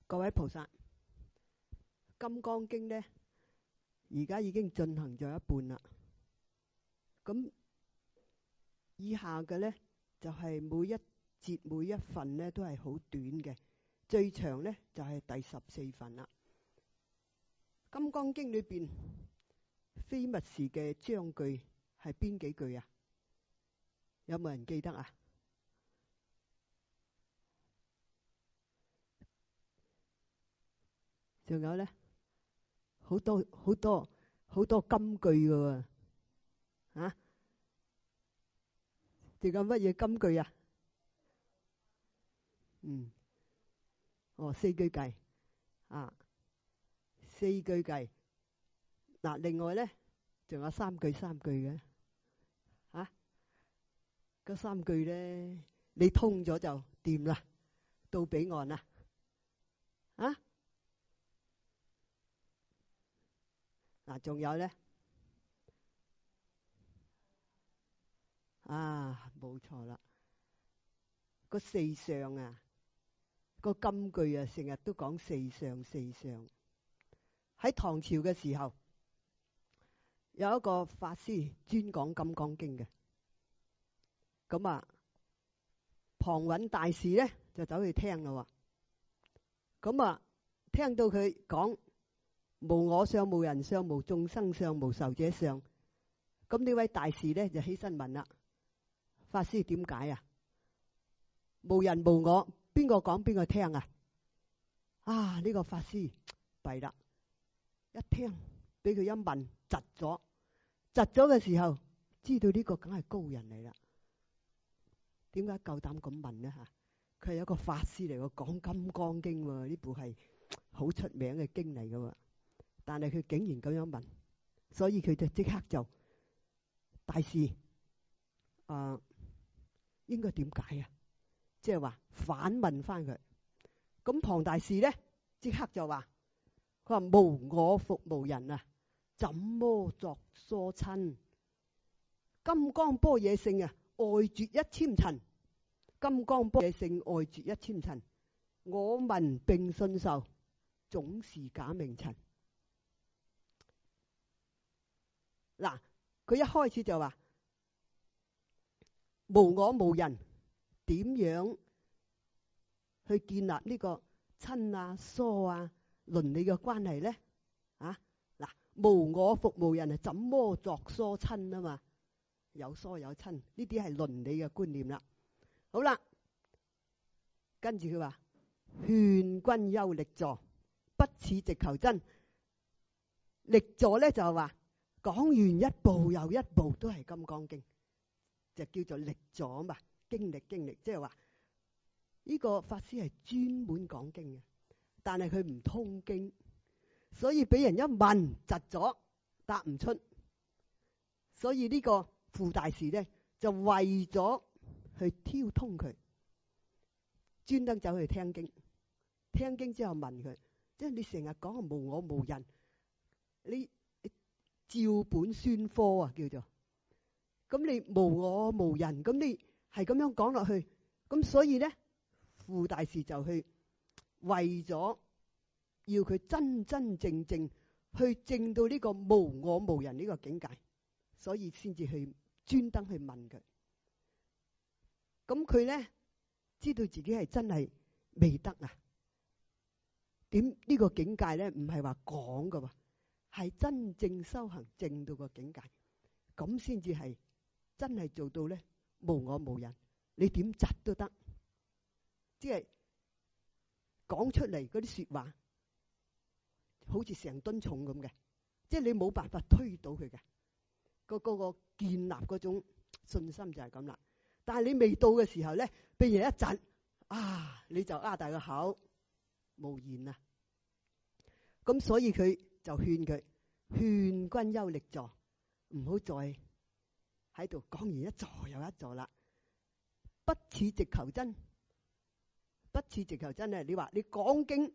各位菩薩，《金剛經》呢，而家已經進行咗一半啦。咁以下嘅呢，就係每一節每一份呢都係好短嘅，最長呢就係第14份啦。《金剛經》裏邊非密時嘅章句係邊幾句啊？有冇人記得啊？仲有呢，好多金句㗎喎，啊？仲有乜嘢金句啊？四句偈啊，4句偈。嗱，另外呢，仲有三句嘅，啊，嗰3句呢，你通咗就掂啦，到彼岸啦，啊？嗱，仲有呢？冇錯啦，個四相啊，個金句啊，成日都講四相。喺唐朝嘅時候，有一個法師專講《金剛經》嘅，咁啊，龐允大士呢就走去聽啦，咁啊，聽到佢講無我相、無人相、無眾生相、無壽者相，咁呢位大士呢就起身問啦：法師點解啊？無人無我，邊個講邊個聽啊？呢個法師弊啦，一聽俾佢一問，窒咗嘅時候，知道呢個梗係高人嚟啦。點解夠膽咁問呢？佢係一個法師嚟喎，講《金剛經》喎，呢部係好出名嘅經嚟噶喎。但係佢竟然咁樣問，所以佢就即刻就大士應該點解啊？即係話反問翻佢。咁龐大士呢，即刻就話：佢話無我復無人啊，怎麼作疏親？金剛般若性啊，外絕一千塵。金剛般若性外絕一千塵，我聞並信受，總是假名塵。嗱，佢一開始就話無我無人，點樣去建立呢個親啊疏啊倫理嘅關係呢？嗱，無我復無人啊，怎麼作疏親啊嘛？有疏有親，呢啲係倫理嘅觀念啦。好啦，跟住佢話勸君憂力坐，不似直求真。力坐咧就係話講完一部又一部都係《金剛經》，就叫做力坐嘛，經歷，即係話呢個法師係專門講經嘅，但係佢唔通經，所以俾人一問窒咗，答唔出。所以呢個傅大士咧就為咗去挑通佢，專登走去聽經。聽經之後問佢，即係你成日講無我無人，你照本宣科啊，叫做咁。你無我無人，咁你係咁樣講落去，咁所以咧，傅大士就去為咗要佢真真正正去證到呢個無我無人呢個境界，所以先至去專登去問佢。咁佢咧知道自己係真係未得啊！點呢個境界咧唔係話講噶喎，係真正修行證到個境界，咁先至係真係做到咧無我無人。你點窒都得，即係講出嚟嗰啲說話，好似成噸重咁嘅，即係你冇辦法推倒佢嘅。個建立嗰種信心就係咁啦。但係你未到嘅時候咧，俾人一窒，你就大個口無言啦。咁所以佢就勸佢，勸君憂力坐，唔好再喺度講完一座又一座啦。不似直求真，不似直求真咧。你話你講經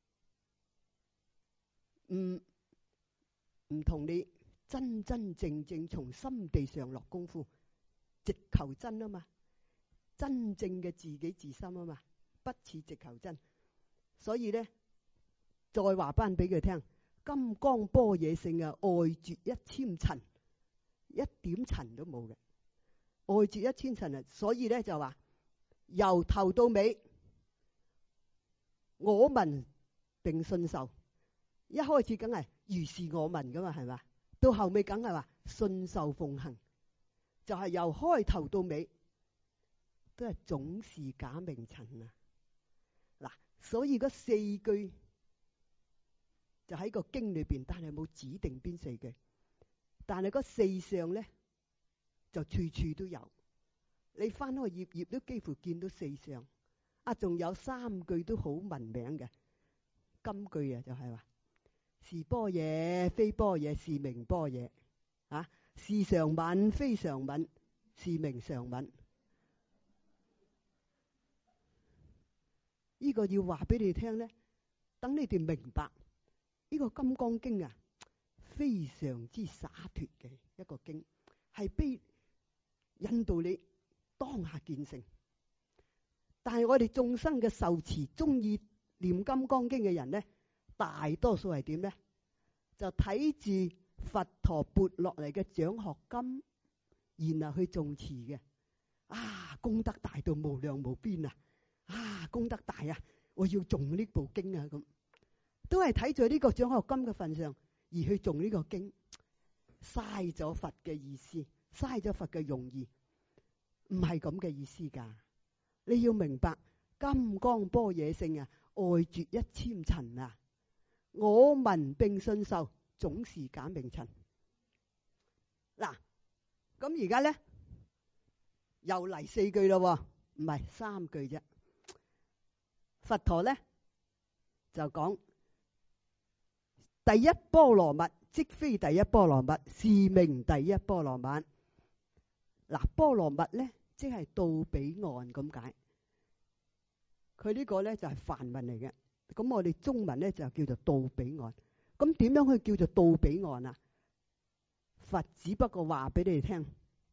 唔同你真真正正從心地上落功夫，直求真啊嘛，真正嘅自己自心啊嘛，不似直求真。所以咧再話翻俾佢聽，金剛般若性啊，外絕一纖塵，一點塵都冇嘅，外絕一纖塵啊。所以咧就話由頭到尾，我聞並信受。一開始梗係如是我聞噶嘛，係嘛？到後尾梗係話信受奉行，就係由開頭到尾都係總是假名塵啊！嗱，所以嗰四句就喺個經裏邊，但係冇指定邊四句，但係嗰四相咧就處處都有。你翻開頁頁都幾乎見到四相啊！仲有三句都好聞名嘅金句啊，就係話是般若非般若，是名般若啊！是常聞非常聞，是名常聞。呢個要話俾你聽咧，等你哋明白呢個金剛經啊，非常之灑脫嘅一個經，係俾引導你當下見性。但係我哋眾生嘅受持中意念金剛經嘅人咧，大多數係點咧？就睇住佛陀撥落嚟嘅獎學金，然後去誦持嘅。啊，功德大到無量無邊啊！啊，功德大啊！我要誦呢部經啊！咁都係睇住呢個獎學金嘅份上而去誦呢個經，嘥咗佛嘅意思，嘥咗佛嘅用意，唔係咁嘅意思噶。你要明白金剛般若性啊，外絕一纖塵啊！我聞並信受，總是假名塵。嗱，咁而家咧又嚟四句咯，唔係三句啫。佛陀咧就講第一波羅蜜，即非第一波羅蜜，是名第一波羅蜜。嗱，波羅蜜咧即係到彼岸咁解。佢呢個咧就係梵文嚟嘅。咁我哋中文咧就叫做到彼岸。咁點樣去叫做到彼岸啊？佛只不過話俾你哋聽，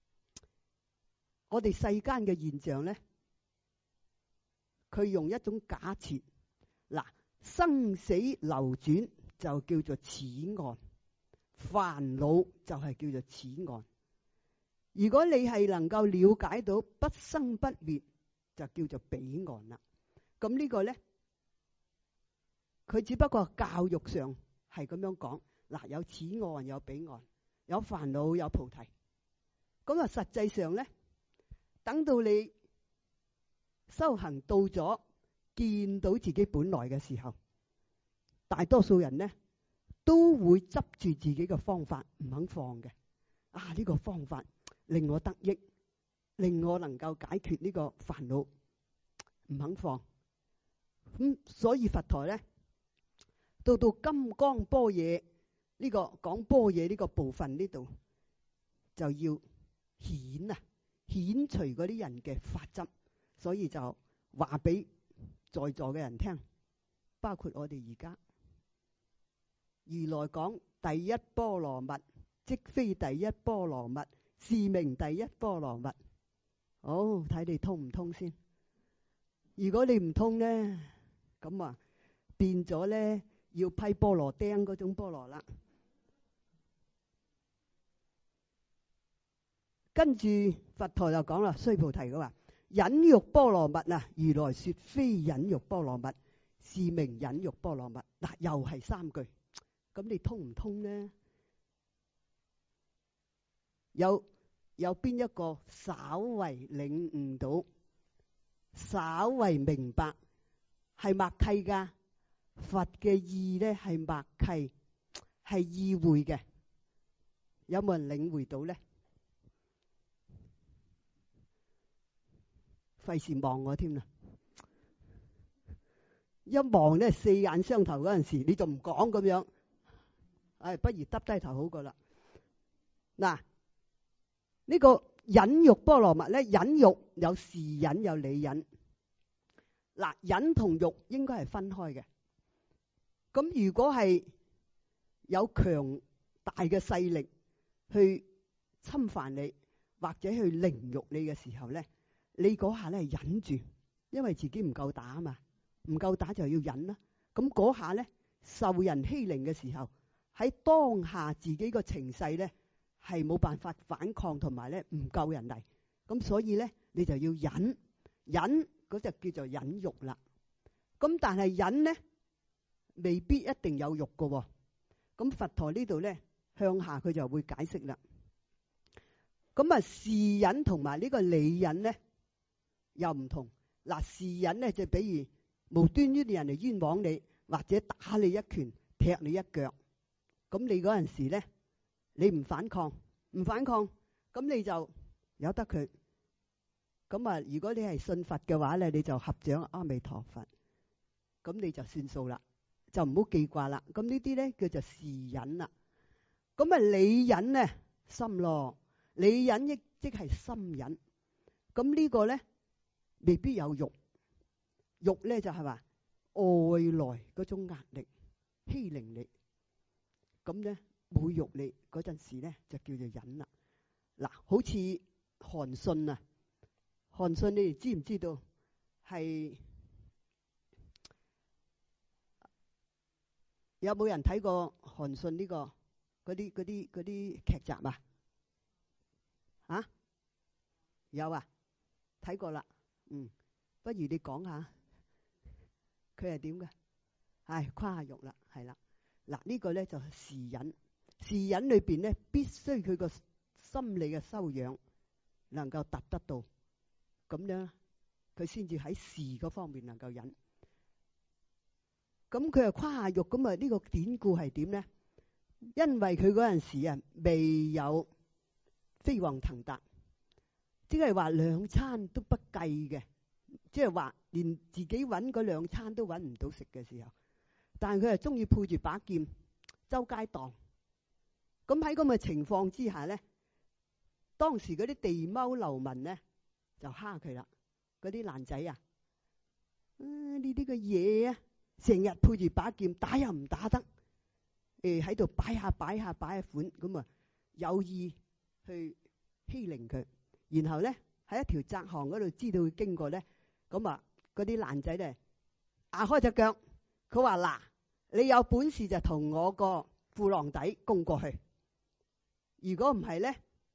我哋世間嘅現象咧，佢用一種假設，嗱，生死流轉就叫做此岸，煩惱就係叫做此岸。如果你係能夠了解到不生不滅，就叫做彼岸啦。咁呢個咧，佢只不過教育上係咁樣講，嗱，有此岸有彼岸，有煩惱有菩提。咁啊，實際上咧，等到你修行到咗見到自己本來嘅時候，大多數人咧都會執住自己嘅方法唔肯放嘅。啊，呢個方法令我得益，令我能夠解決呢個煩惱，唔肯放。咁所以佛陀咧到金剛般若呢個講般若呢個部分呢度，就要顯除嗰啲人嘅法執，所以就話俾在座嘅人聽，包括我哋而家如來講第一波羅蜜，即非第一波羅蜜，是名第一波羅蜜。好，睇你通唔通先。如果你唔通咧，咁啊變咗咧要批菠蘿釘嗰種菠蘿啦。跟住佛陀就講啦，須菩提佢話忍辱波羅蜜啊，如來說非忍辱波羅蜜，是名忍辱波羅蜜。嗱，又係三句，咁你通唔通呢？有邊一個稍為領悟到，稍為明白係默契噶？佛嘅意咧係默契，係意會嘅。有冇人領會到咧？費事望我添啦，一望咧四眼相投嗰陣時，你就唔講咁樣，不如耷低頭好過啦。嗱，呢個忍辱波羅蜜咧，忍辱有事忍有理忍。嗱，忍同辱應該係分開嘅。咁如果係有強大嘅勢力去侵犯你，或者去凌辱你嘅時候咧，你嗰下咧忍住，因為自己唔夠打啊嘛，唔夠打就要忍啦。咁嗰下咧， 受人欺凌嘅時候，喺當下自己個情勢咧係冇辦法反抗，同埋咧唔夠人嚟，咁所以咧你就要忍，忍嗰就叫做忍辱啦。咁但係忍咧未必一定有辱㗎喎。咁佛陀呢度咧向下佢就會解釋啦。咁啊，示忍同埋呢個理忍咧又唔同。嗱，示忍咧就比如無端端啲人嚟冤枉你，或者打你一拳、踢你一腳，咁你嗰陣時咧，你唔反抗，咁你就由得佢。咁啊，如果你係信佛嘅話咧，你就合掌阿彌陀佛，咁你就算數啦，就唔好記掛啦。咁呢啲咧叫做示忍啦。咁啊，理忍咧深咯，理忍亦即係心忍。咁呢個咧未必有辱，辱咧就係話外來嗰種壓力欺凌你，咁咧侮辱你嗰陣時咧就叫做忍啦。嗱，好似韓信啊，韓信你哋知唔知道係有冇人睇過韓信呢個嗰啲劇集啊？啊，有啊，睇過啦。不如你講下佢係點嘅？係誇下辱啦，係啦。嗱，呢個咧就係示忍。示忍裏邊咧必須佢個心理嘅修養能夠達得到，咁樣佢先至喺示嗰方面能夠忍。咁佢又誇下辱，咁啊呢個典故係點咧？因為佢嗰陣時啊未有飛黃騰達，即係話兩餐都不計嘅，即係話連自己揾嗰兩餐都揾唔到食嘅時候，但係佢係中意配住把劍周街蕩。咁喺咁嘅情況之下咧，當時嗰啲地踎流民咧就蝦佢啦。嗰啲爛仔啊，呢啲嘅嘢啊，成日配住把劍，打又唔打得，喺度擺下款，咁啊有意去欺凌佢。然後咧喺一條窄巷嗰度知道佢經過咧，咁啊嗰啲爛仔咧壓開隻腳，佢話嗱，你有本事就同我個褲浪底攻過去，如果唔係咧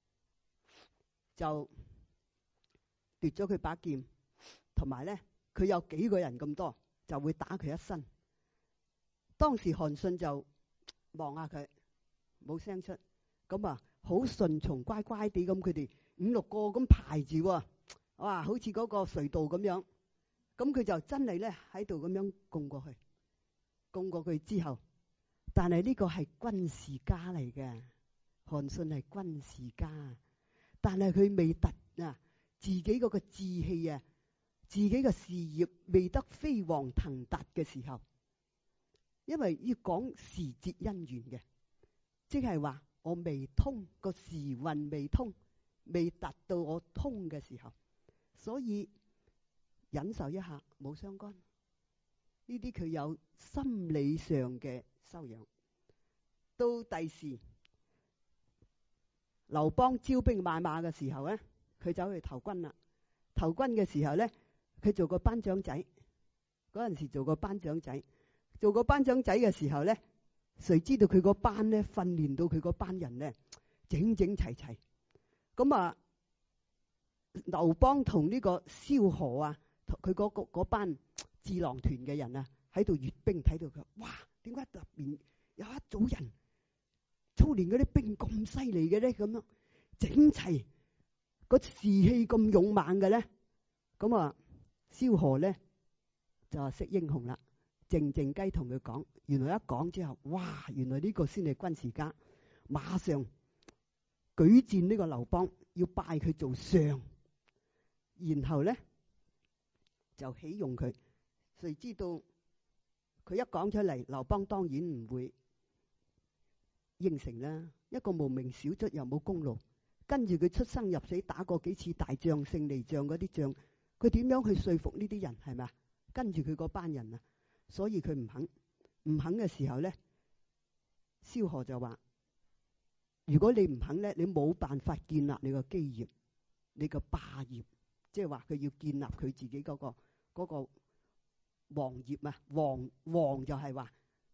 就奪咗佢把劍，同埋咧佢有幾個人咁多就會打佢一身。當時韓信就望下佢冇聲出，咁啊好順從乖乖地咁，佢哋5、6個咁排住喎，哇好似嗰個隧道咁樣，咁佢就真係咧喺度咁樣攻過去。攻過去之後，但係呢個係軍事家嚟嘅，韓信係軍事家，但係佢未突啊自己嗰個志氣啊，自己嘅事業未得飛黃騰達嘅時候，因為要講時節因緣嘅，即係話我未通個時運未通，未達到我通嘅時候，所以忍受一下冇相干。呢啲佢有心理上嘅修養。到第時劉邦招兵買馬嘅時候咧，佢走去投軍啦。投軍嘅時候咧，佢做個班長仔。嗰陣時做個班長仔，做個班長仔嘅時候咧，誰知道佢個班咧訓練到佢個班人咧整整齊齊。咁啊，劉邦同呢個蕭何啊，佢嗰班智囊團嘅人啊，喺度閱兵，睇到佢，哇！點解特別有一組人操練嗰啲兵咁犀利嘅咧？咁樣整齊，個士氣咁勇猛嘅咧？咁啊，蕭何咧就識英雄啦，靜靜雞同佢講。原來一講之後，哇！原來呢個先係軍事家，馬上舉薦呢個劉邦，要拜佢做相，然後咧就起用佢。誰知道佢一講出嚟，劉邦當然唔會應承啦。一個無名小卒又冇功勞，跟住佢出生入死打過幾次大仗、勝利仗嗰啲仗，佢點樣去說服呢啲人係咪？跟住佢嗰班人啊，所以佢唔肯。唔肯嘅時候咧，蕭何就話：如果你唔肯咧，你冇辦法建立你個基業、你個霸業，即係話佢要建立佢自己嗰個王業啊。王就係話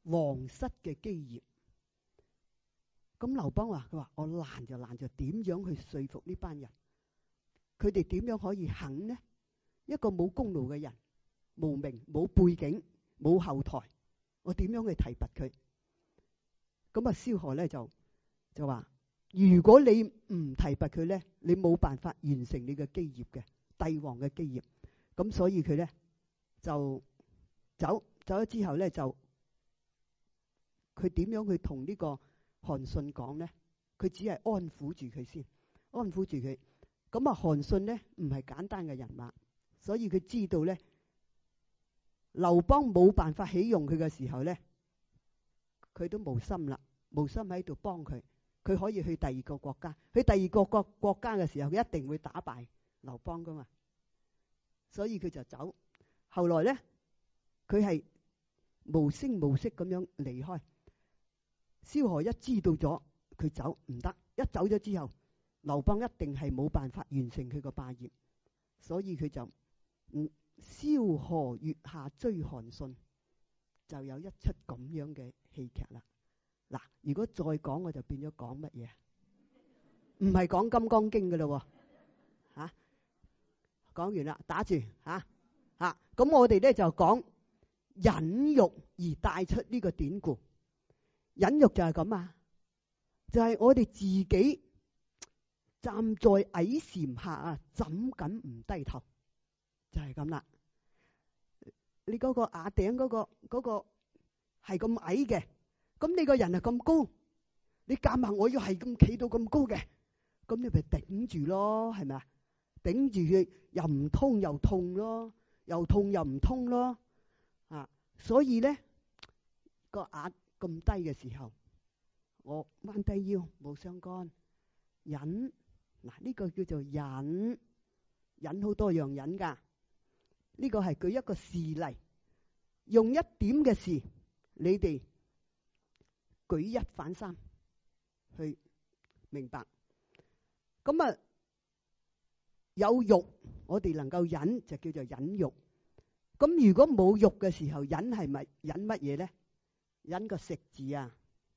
皇室嘅基業。咁劉邦話：佢話我難就難在點樣去說服呢班人？佢哋點樣可以肯呢？一個冇功勞嘅人，無名冇背景冇後台，我點樣去提拔佢？咁啊，蕭何咧就話：如果你唔提拔佢咧，你冇辦法完成你嘅基業嘅帝王嘅基業。咁所以佢咧就走咗之後咧，就佢點樣去同呢個韓信講咧？佢只係安撫住佢先，安撫住佢。咁啊，韓信咧唔係簡單嘅人物，所以佢知道咧，劉邦冇辦法起用佢嘅時候咧，佢都無心啦，無心喺度幫佢。佢可以去第二個國家，去第二個國家嘅時候，佢一定會打敗劉邦噶嘛。所以佢就走。後來咧，佢係無聲無息咁樣離開。蕭何一知道咗佢走唔得，一走咗之後，劉邦一定係冇辦法完成佢個霸業，所以佢就蕭何月下追韓信，就有一出咁樣嘅戲劇啦。嗱，如果再講我就變咗講乜嘢？唔係講《金剛經》噶咯喎，講完啦，打住咁我哋咧就講忍辱而帶出呢個典故。忍辱就係咁啊，就係我哋自己站在矮檐下啊，怎敢唔低頭？就係咁啦。你嗰個瓦頂嗰個係咁矮嘅，咁你個人係咁高，你夾硬我要係咁企到咁高嘅，咁你咪頂住咯，係咪啊？頂住佢又唔通又痛咯，又痛又唔通咯，所以咧個瓦咁低嘅時候，我彎低腰冇相干，忍。嗱，呢個叫做忍，忍好多樣忍噶。呢個係舉一個事例，用一點嘅事，你哋舉一反三去明白。咁啊，有辱我哋能夠忍就叫做忍辱。咁如果冇辱嘅時候，忍係咪忍乜嘢咧？忍個食字啊！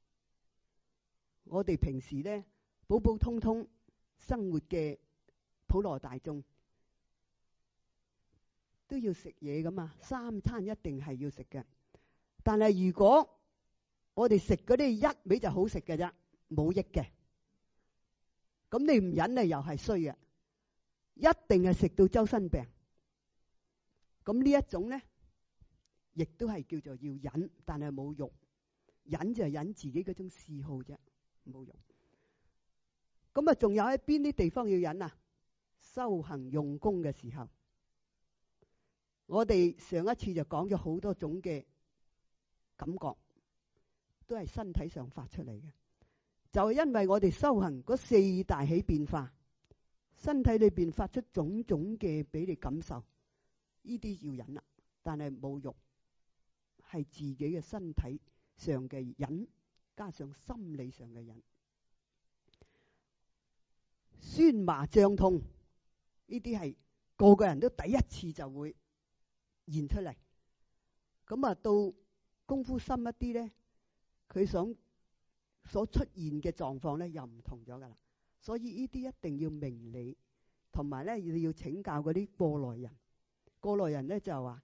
我哋平時咧普普通通生活嘅普羅大眾都要食嘢噶嘛，三餐一定係要食嘅。但係如果我哋食嗰啲一味就好食嘅啫，冇益嘅，咁你唔忍咧又係衰嘅，一定係食到周身病。咁呢一種咧，亦都係叫做要忍，但係冇用。忍就係忍自己嗰種嗜好啫，冇用。咁啊，仲有喺邊啲地方要忍啊？修行用功嘅時候，我哋上一次就講咗好多種嘅感覺，都係身體上發出嚟嘅。就係因為我哋修行嗰四大起變化，身體裏邊發出種種嘅俾你感受，呢啲要忍啦。但係冇用，係自己嘅身體上嘅忍，加上心理上嘅忍。酸麻脹痛呢啲係個個人都第一次就會現出嚟。咁啊，到功夫深一啲咧，佢所出現嘅狀況咧又唔同咗噶啦。所以呢啲一定要明理，同埋咧要請教嗰啲過來人。過來人咧就話：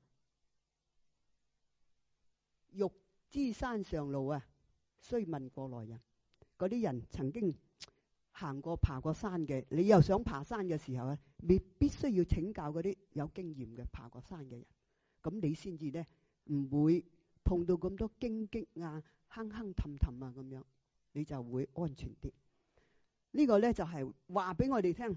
欲知山上路啊，須問過來人。嗰啲人曾經行過爬過山嘅，你又想爬山嘅時候咧，你必須要請教嗰啲有經驗嘅爬過山嘅人，咁你先至咧唔會碰到咁多荊棘啊、坑坑氹氹啊咁樣，你就會安全啲。呢個咧就係話俾我哋聽，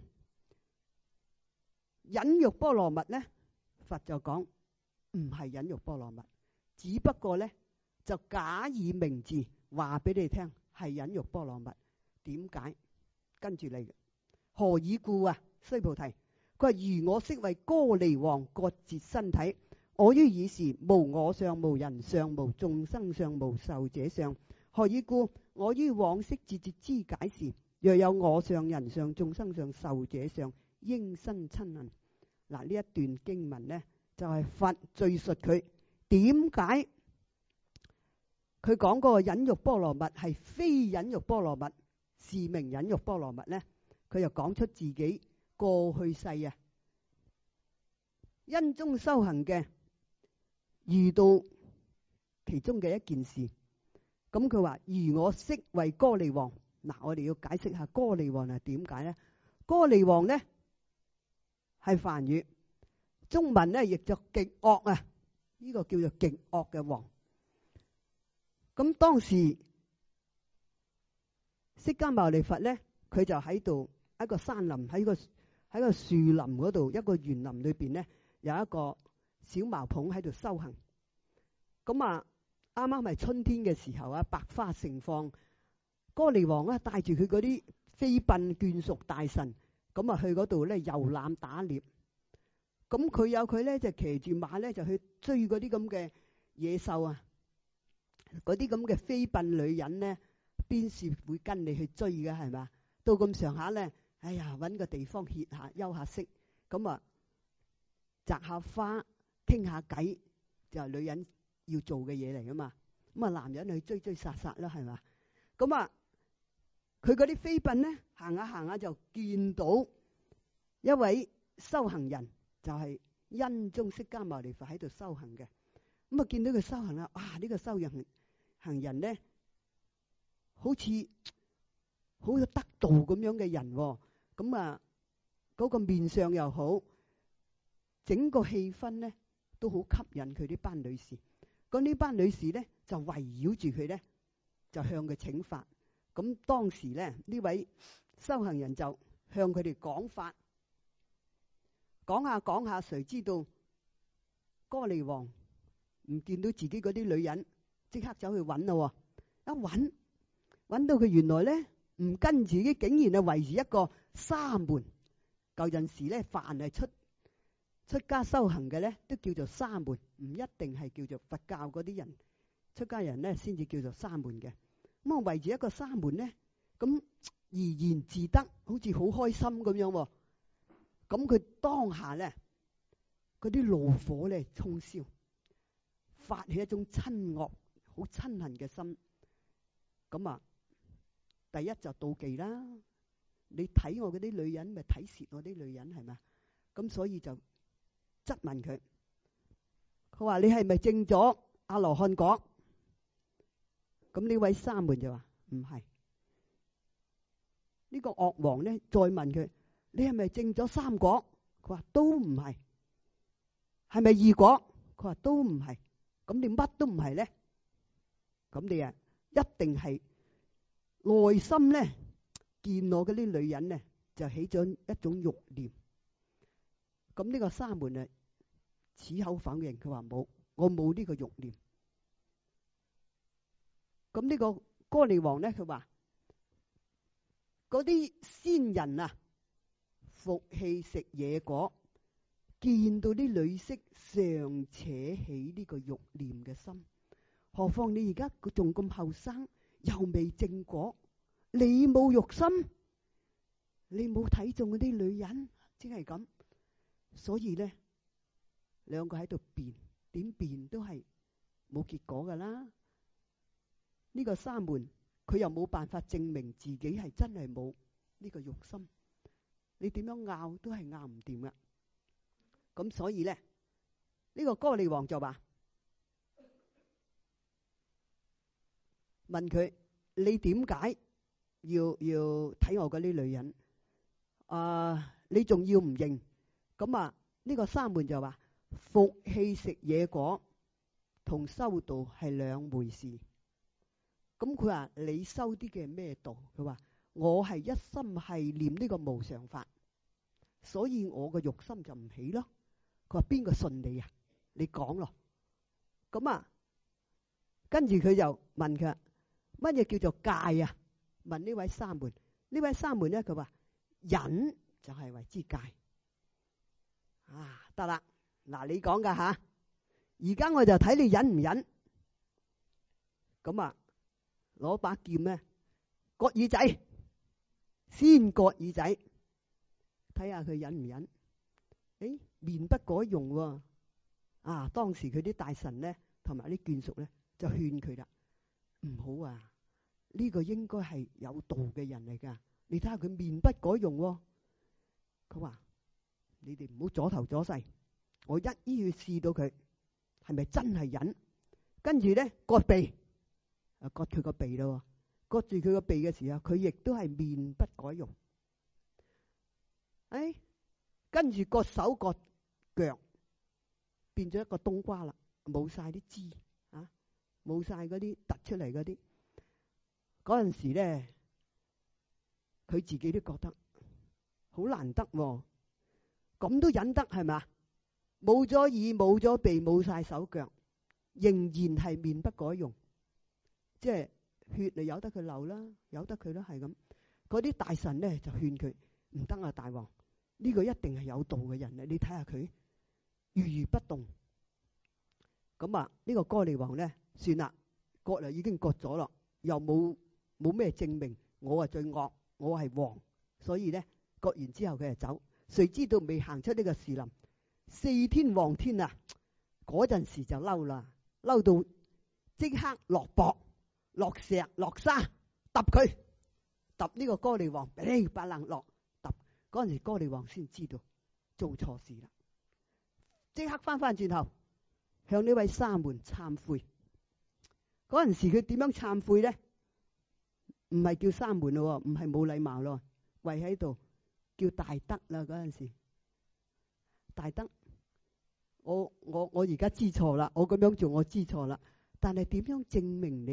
忍辱波羅蜜咧，佛就講唔係忍辱波羅蜜，只不過咧就假以名字話俾你聽係忍辱波羅蜜。點解？跟住嚟，何以故啊？須菩提，佢話如我昔為歌利王割截身體，我於爾時無我相、無人相、無眾生相、無壽者相。何以故？我於往昔節節之解時，若有我相、人相、眾生相、壽者相，應身親近。嗱，呢一段經文呢，就係佛敘述佢點解佢講嗰個忍辱波羅蜜係非忍辱波羅蜜，是名忍辱波羅蜜咧，佢又講出自己過去世啊因中修行嘅遇到其中嘅一件事。咁佢話：如我昔為歌利王。嗱，我哋要解釋下歌利王係點解咧？歌利王咧係梵語，中文咧譯作極惡啊！呢個叫做極惡嘅王。咁當時釋迦牟尼佛咧，佢就喺度一個山林，喺個樹林嗰度，一個園林裏邊咧，有一個小茅棚喺度修行。咁啊，啱啱係春天嘅時候啊，百花盛放。歌利王啊，帶住佢嗰啲妃嬪眷屬大臣，咁啊去嗰度咧遊覽打獵。咁佢咧就騎住馬咧就去追嗰啲咁嘅野獸啊！嗰啲咁嘅妃嬪女人咧，邊時會跟你去追嘅係咪？到咁上下咧，哎呀，搵個地方歇下休下息，咁啊摘下花傾下偈，就係女人要做嘅嘢嚟噶嘛。咁啊男人去追追殺殺啦，係嘛？咁啊佢嗰啲妃嬪咧行下行下就見到一位修行人，就係因中釋迦牟尼佛喺度修行嘅。咁啊見到佢修行啦，哇！呢個修行人咧，好似好有得道咁樣嘅人。咁啊嗰個面相又好，整個氣氛咧都好吸引佢呢班女士。咁呢班女士咧就圍繞住佢咧，就向佢請法。咁當時咧呢位修行人就向佢哋講法，講下講下，誰知道歌利王唔見到自己嗰啲女人，即刻走去揾咯。一揾到佢原來咧唔跟自己，竟然係圍住一個沙門。舊陣時咧，凡係出家修行嘅咧，都叫做沙門，唔一定係叫做佛教嗰啲人出家人咧先至叫做沙門嘅。咁啊圍住一個沙門咧，咁怡然自得，好似好開心咁樣。咁佢當下咧，嗰啲怒火咧沖燒，發起一種親惡、好親恨嘅心。咁啊，第一就妒忌啦。你睇我嗰啲女人，咪睇蝕我啲女人係咪？咁所以就質問佢。佢話：你係咪證咗阿羅漢果？咁呢位沙門就話唔係。呢個惡王咧再問佢：你係咪證咗三果？佢話都唔係。係咪二果？佢話都唔係。咁你乜都唔係咧？咁你啊一定係內心咧見我嗰啲女人咧就起咗一種慾念。咁呢個沙門啊矢口否認，佢話冇，我冇呢個慾念。咁呢個歌利王咧，佢話嗰啲仙人啊服氣食野果，見到啲女色尚且起呢個慾念嘅心，何況你而家仲咁後生，又未證果，你冇慾心，你冇睇中嗰啲女人，即係咁。所以咧，兩個喺度辯，點辯都係冇結果噶啦。呢個沙門佢又冇辦法證明自己係真係冇呢個慾心，你點樣拗都係拗唔掂噶。咁所以咧，呢個歌利王就話問佢：你點解要睇我嗰啲女人？你仲要唔認？咁啊，呢個沙門就話：服氣食野果同修道係兩回事。咁佢話：你修啲嘅咩道？佢話：我係一心係念呢個無常法，所以我個慾心就唔起咯。佢話：邊個信你啊？你講咯。咁啊，跟住佢就問佢：乜嘢叫做戒啊？問呢位沙門。呢位沙門咧，佢話：忍就係為之戒。得啦，嗱你講噶吓，而家我就睇你忍唔忍。咁啊，攞把劍咧，割耳仔，先割耳仔，睇下佢忍唔忍。面不改容喎。當時佢啲大臣咧，同埋啲眷屬咧，就勸佢啦。 唔好啊！呢個應該係有道嘅人嚟㗎。你睇下佢面不改容喎。佢話：你哋唔好阻頭阻勢，我一於要試到佢係咪真係忍。跟住咧割鼻，割佢個鼻咯。割住佢個鼻嘅時候，佢亦都係面不改容。跟住割手割腳，變咗一個冬瓜啦，冇晒啲枝啊，冇晒嗰啲突出嚟嗰啲。嗰陣時咧，佢自己都覺得好難得喎，咁都忍得係咪？冇咗耳，冇咗鼻，冇晒手腳，仍然係面不改容，即係血嚟由得佢流啦，由得佢啦，係咁。嗰啲大臣咧就勸佢唔得啊，大王，呢個一定係有道嘅人嚟，你睇下佢如如不動。咁啊，呢個哥利王咧算啦，割啦已經割咗咯，又冇咩證明我係最惡，我係王，所以咧割完之後佢就走。誰知道未行出呢個士林，4天王天啊！嗰陣時就嬲啦，嬲到即刻落雹、落石、落沙揼佢，揼呢個哥利王，噼啪冷落揼。嗰陣時哥利王先知道做錯事啦，即刻翻轉頭向呢位沙門懺悔。嗰陣時佢點樣懺悔咧？唔係叫沙門咯，唔係冇禮貌咯，跪喺度叫大德啦。嗰陣時大德，我而家知錯啦，我咁樣做我知錯啦，但係點樣證明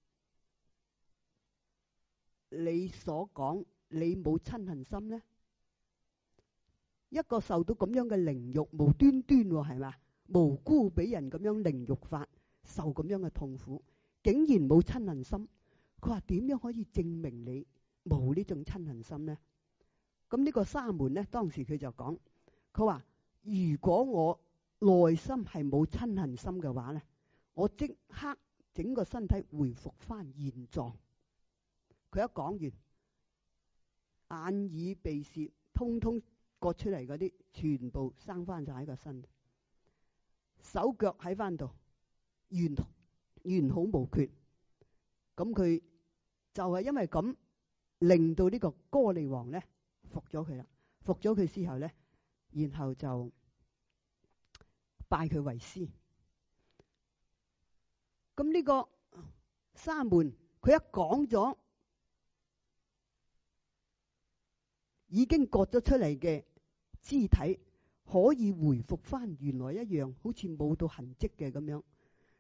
你所講你冇親恨心咧？一個受到咁樣嘅凌辱，無端端係嘛，無辜俾人咁樣凌辱法，受咁樣嘅痛苦，竟然冇親恨心。佢話點樣可以證明你冇呢種親恨心呢？咁呢個沙門呢，當時佢就講，佢話如果我內心係冇親恨心嘅話呢，我即刻整個身體回復翻現狀。佢一講完，眼耳鼻舌通通割出嚟嗰啲，全部生翻晒喺個身，手腳喺翻度，完好無缺。咁佢就係因為咁，令到呢個哥利王咧服咗佢啦。服咗佢之後咧，然後就拜佢為師。咁呢個沙門佢一講咗，已經割咗出嚟嘅肢體可以回復翻原來一樣，好似冇到痕跡嘅咁樣。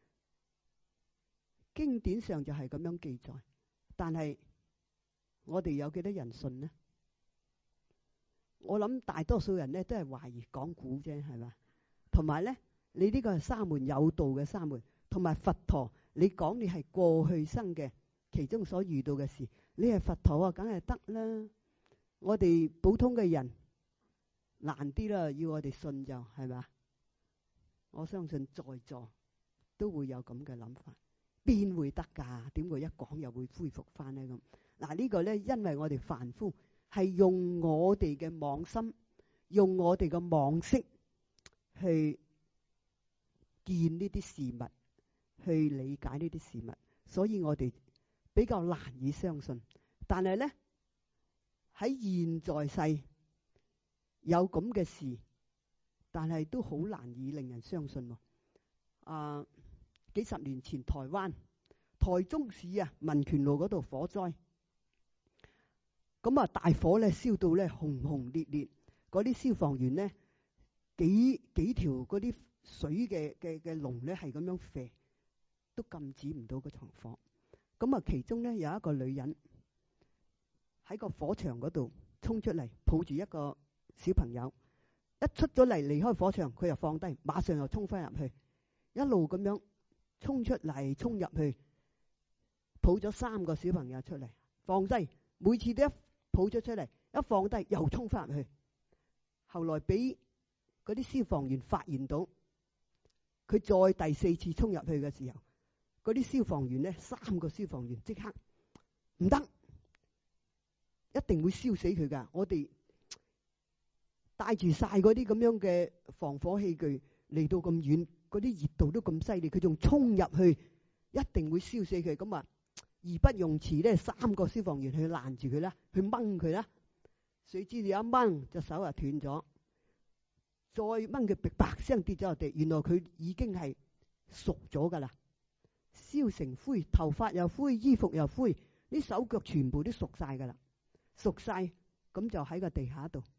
經典上就係咁樣記載，但係我哋有幾多人信呢？我諗大多數人咧都係懷疑講古啫，係嘛？同埋咧，你呢個係沙門有道嘅沙門，同埋佛陀，你講你係過去生嘅其中所遇到嘅事，你係佛陀啊，梗係得啦。我哋普通嘅人難啲啦，要我哋信就係嘛？我相信在座都會有咁嘅諗法。邊會得㗎？點會一講又會恢復翻呢？咁嗱，呢個咧，因為我哋凡夫係用我哋嘅妄心，用我哋嘅妄識去見呢啲事物，去理解呢啲事物，所以我哋比較難以相信。但係咧，喺現在世有咁嘅事，但係都好難以令人相信喎。幾十年前台灣台中市啊民權路嗰度火災，咁啊大火咧燒到咧紅紅烈烈，嗰啲消防員咧幾條嗰啲水嘅龍咧係咁樣射，都禁止唔到嗰場火。咁啊其中咧有一個女人喺個火場嗰度衝出嚟，抱住一個小朋友，一出咗嚟離開火場，佢又放低，馬上又衝翻入去，一路咁樣衝出嚟，衝入去，抱咗3個小朋友出嚟，放低，每次都一抱咗出嚟，一放低又衝翻入去。後來俾嗰啲消防員發現到，佢再第4次衝入去嘅時候，嗰啲消防員呢，3個消防員即刻唔得，一定會燒死佢噶。我哋帶住晒嗰啲咁樣嘅防火器具嚟到咁遠。嗰啲熱度都咁犀利，佢仲衝入去，一定會燒死佢。咁啊， 義不容辭咧，3個消防員去攔住佢啦，去掹佢啦。誰知你一掹隻手啊斷咗，再掹佢啪啪聲跌咗落地，原來佢已經係熟咗噶啦，燒成灰，頭髮又灰，衣服又灰，啲手腳全部都熟晒噶啦，熟晒咁就喺個地下度。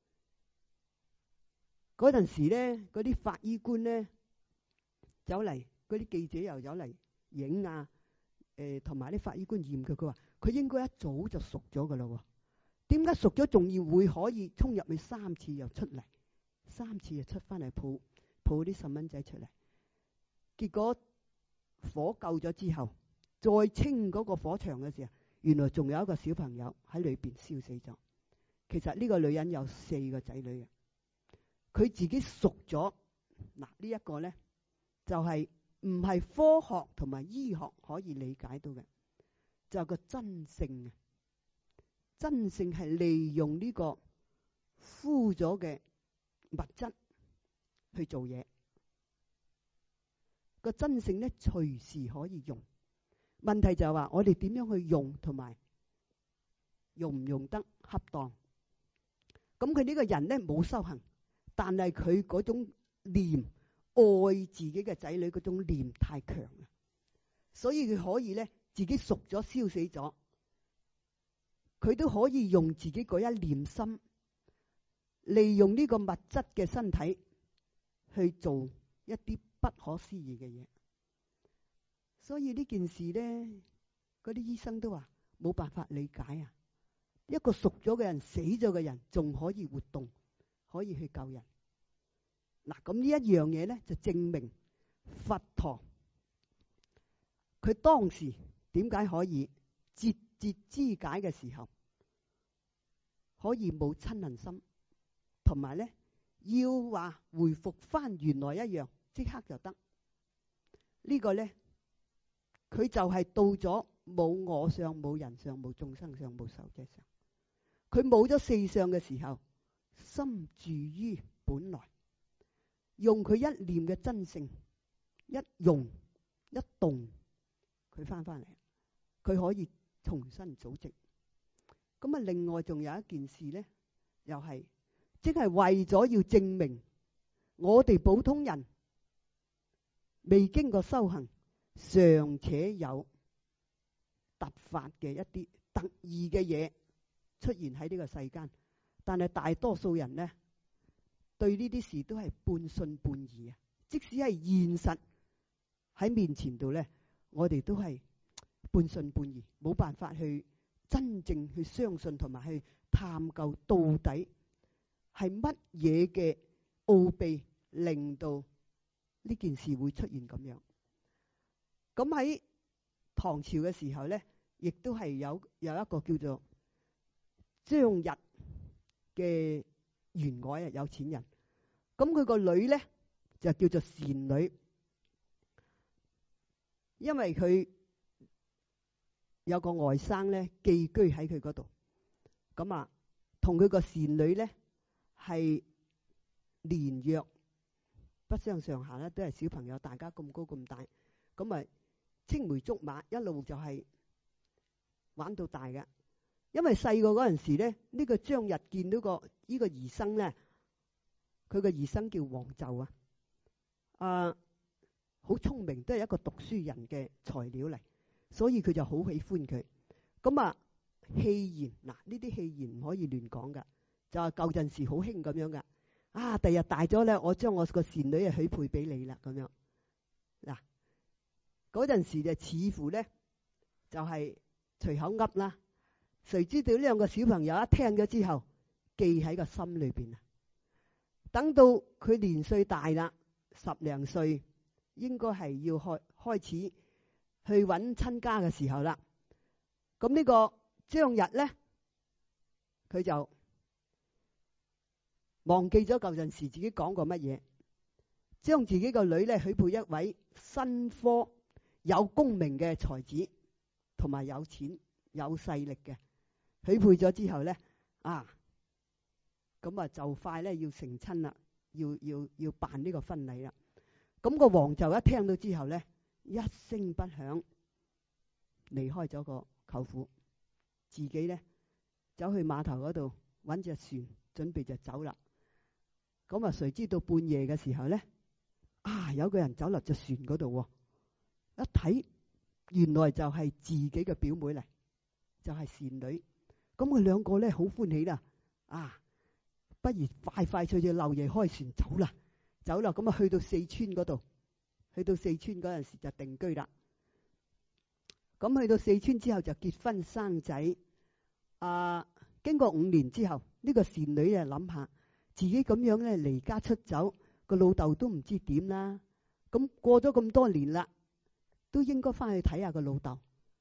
嗰陣時咧，嗰啲法醫官咧走嚟，嗰啲記者又走嚟影啊，同埋啲法醫官驗佢，佢話佢應該一早就熟咗噶啦。點解熟咗仲要會可以衝入去3次又出嚟，3次又出翻嚟抱啲細蚊仔出嚟？結果火救咗之後，再清嗰個火場嘅時候，原來仲有一個小朋友喺裏邊燒死咗。其實呢個女人有4個仔女嘅，佢自己熟咗。嗱，呢一個咧就係唔係科學同埋醫學可以理解到嘅，就係個真性啊！真性係利用呢個枯咗嘅物質去做嘢。個真性咧隨時可以用，問題就係話我哋點樣去用，同埋用唔用得恰當。咁佢呢個人咧冇修行，但係佢嗰種念愛自己嘅仔女嗰種念太強啦，所以佢可以咧自己熟咗燒死咗，佢都可以用自己嗰一念心，利用呢個物質嘅身體去做一啲不可思議嘅嘢。所以呢件事咧，嗰啲醫生都話冇辦法理解啊！一個熟咗嘅人，死咗嘅人仲可以活動，可以去救人。嗱，咁呢一樣嘢咧就證明佛陀佢當時點解可以節節肢解嘅時候可以冇親恨心，同埋咧要話回復翻原來一樣即刻就得。呢個咧佢就係到咗冇我相、冇人相、冇眾生相、冇壽者相。佢冇咗4相嘅時候，心住於本來，用佢一念嘅真性一用一動，佢翻嚟，佢可以重新組織。咁啊，另外仲有一件事咧，又係即係為咗要證明我哋普通人未經過修行，尚且有突發嘅一啲特異嘅嘢出現喺呢個世間，但係大多數人呢，對呢啲事都係半信半疑啊！即使係現實喺面前度呢，我哋都係半信半疑，冇辦法去真正去相信同埋去探究到底係乜嘢嘅奧秘令到呢件事會出現咁樣。咁喺唐朝嘅時候呢，亦都係有一個叫做張日嘅員外啊，有錢人。咁佢個女呢，就叫做善女，因為佢有個外甥呢寄居喺佢嗰度，咁啊同佢個善女呢係年約不相上下啦，都係小朋友，大家咁高咁大，咁啊青梅竹馬，一路就係玩到大嘅。因為細個嗰陣時咧，呢個張日見到呢個兒生咧，佢個兒生叫黃袖啊，好聰明，都係一個讀書人嘅材料嚟，所以佢就好喜歡佢。咁啊，戲言嗱，呢啲戲言唔可以亂講噶，就係舊陣時好興咁樣噶。啊，第日大咗咧，我將我個善女啊許配俾你啦，咁樣嗱。嗰陣時就似乎咧就係隨口噏啦。誰知道呢兩個小朋友一聽咗之後，記喺個心裏邊啊！等到佢年歲大啦，10零歲，應該係要開始去揾親家嘅時候啦。咁呢個張日咧，佢就忘記咗舊陣時自己講過乜嘢，將自己個女咧許配一位新科有功名嘅才子，同埋有錢有勢力嘅。許配咗之後咧，咁啊就快咧要成親啦，要辦呢個婚禮啦。咁個黃袖一聽到之後咧，一聲不響， 離開咗個舅父，自己咧走去碼頭嗰度揾隻船，準備就走啦。咁啊，誰知道半夜嘅時候咧，有個人走落隻船嗰度，一睇原來就係自己嘅表妹嚟，就係善女。咁佢兩個咧好歡喜啦，不如快快脆脆漏夜開船走啦。咁啊去到四川嗰度，去到四川嗰陣時就定居啦。咁去到四川之後就結婚生仔。經過5年之後，呢個善女啊諗下自己咁樣咧離家出走，個老豆都唔知點啦。咁過咗咁多年啦，都應該翻去睇下個老豆。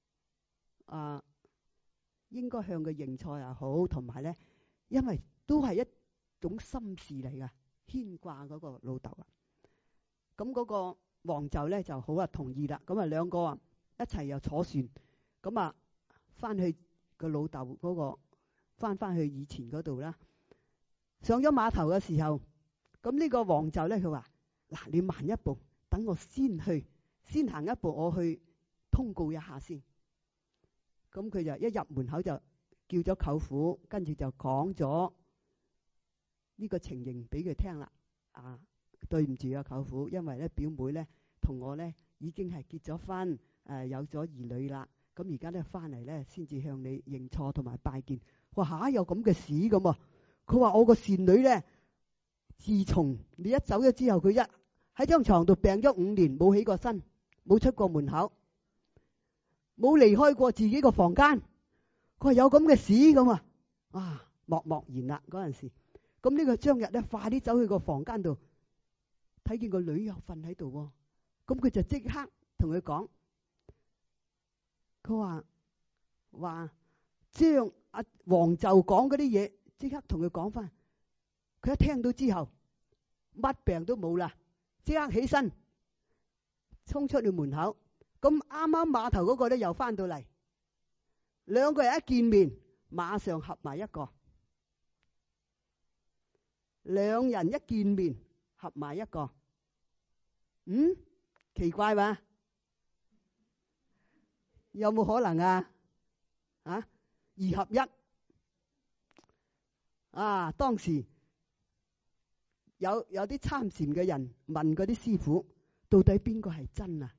應該向佢認錯又好，同埋咧，因為都係一種心事嚟噶，牽掛嗰個老豆啊。咁嗰個黃袖咧就好同意啦。咁兩個一齊又坐船，咁翻去個老豆嗰個，翻去以前嗰度啦。上咗碼頭嘅時候，咁呢個黃袖咧佢話：嗱，你慢一步，等我先行一步，我去通告一下先。咁佢就一入門口就叫咗舅父，跟住就講咗呢個情形俾佢聽啦。對唔住舅父，因為咧表妹咧同我咧已經係結咗婚，有咗兒女啦。咁而家咧翻嚟咧先至向你認錯同埋拜見。我話有咁嘅事咁啊？佢話我個善女咧，自從你一走咗之後，佢一喺張床度病咗5年，冇起過身，冇出過門口，冇離開過自己個房間。佢話有咁嘅事咁啊？默然啦嗰陣時。咁呢個張日咧，快啲走去個房間度，睇見個女又瞓喺度。咁佢就即刻同佢講，佢話將黃袖講嗰啲嘢，即刻同佢講翻。佢一聽到之後，乜病都冇啦，即刻起身，衝出去門口。咁啱啱碼頭嗰個咧又翻到嚟，兩個人一見面，馬上合埋一個。兩人一見面，合埋一個。奇怪嘛？有冇可能2合1。當時有啲參禪嘅人問嗰啲師傅，到底邊個係真啊？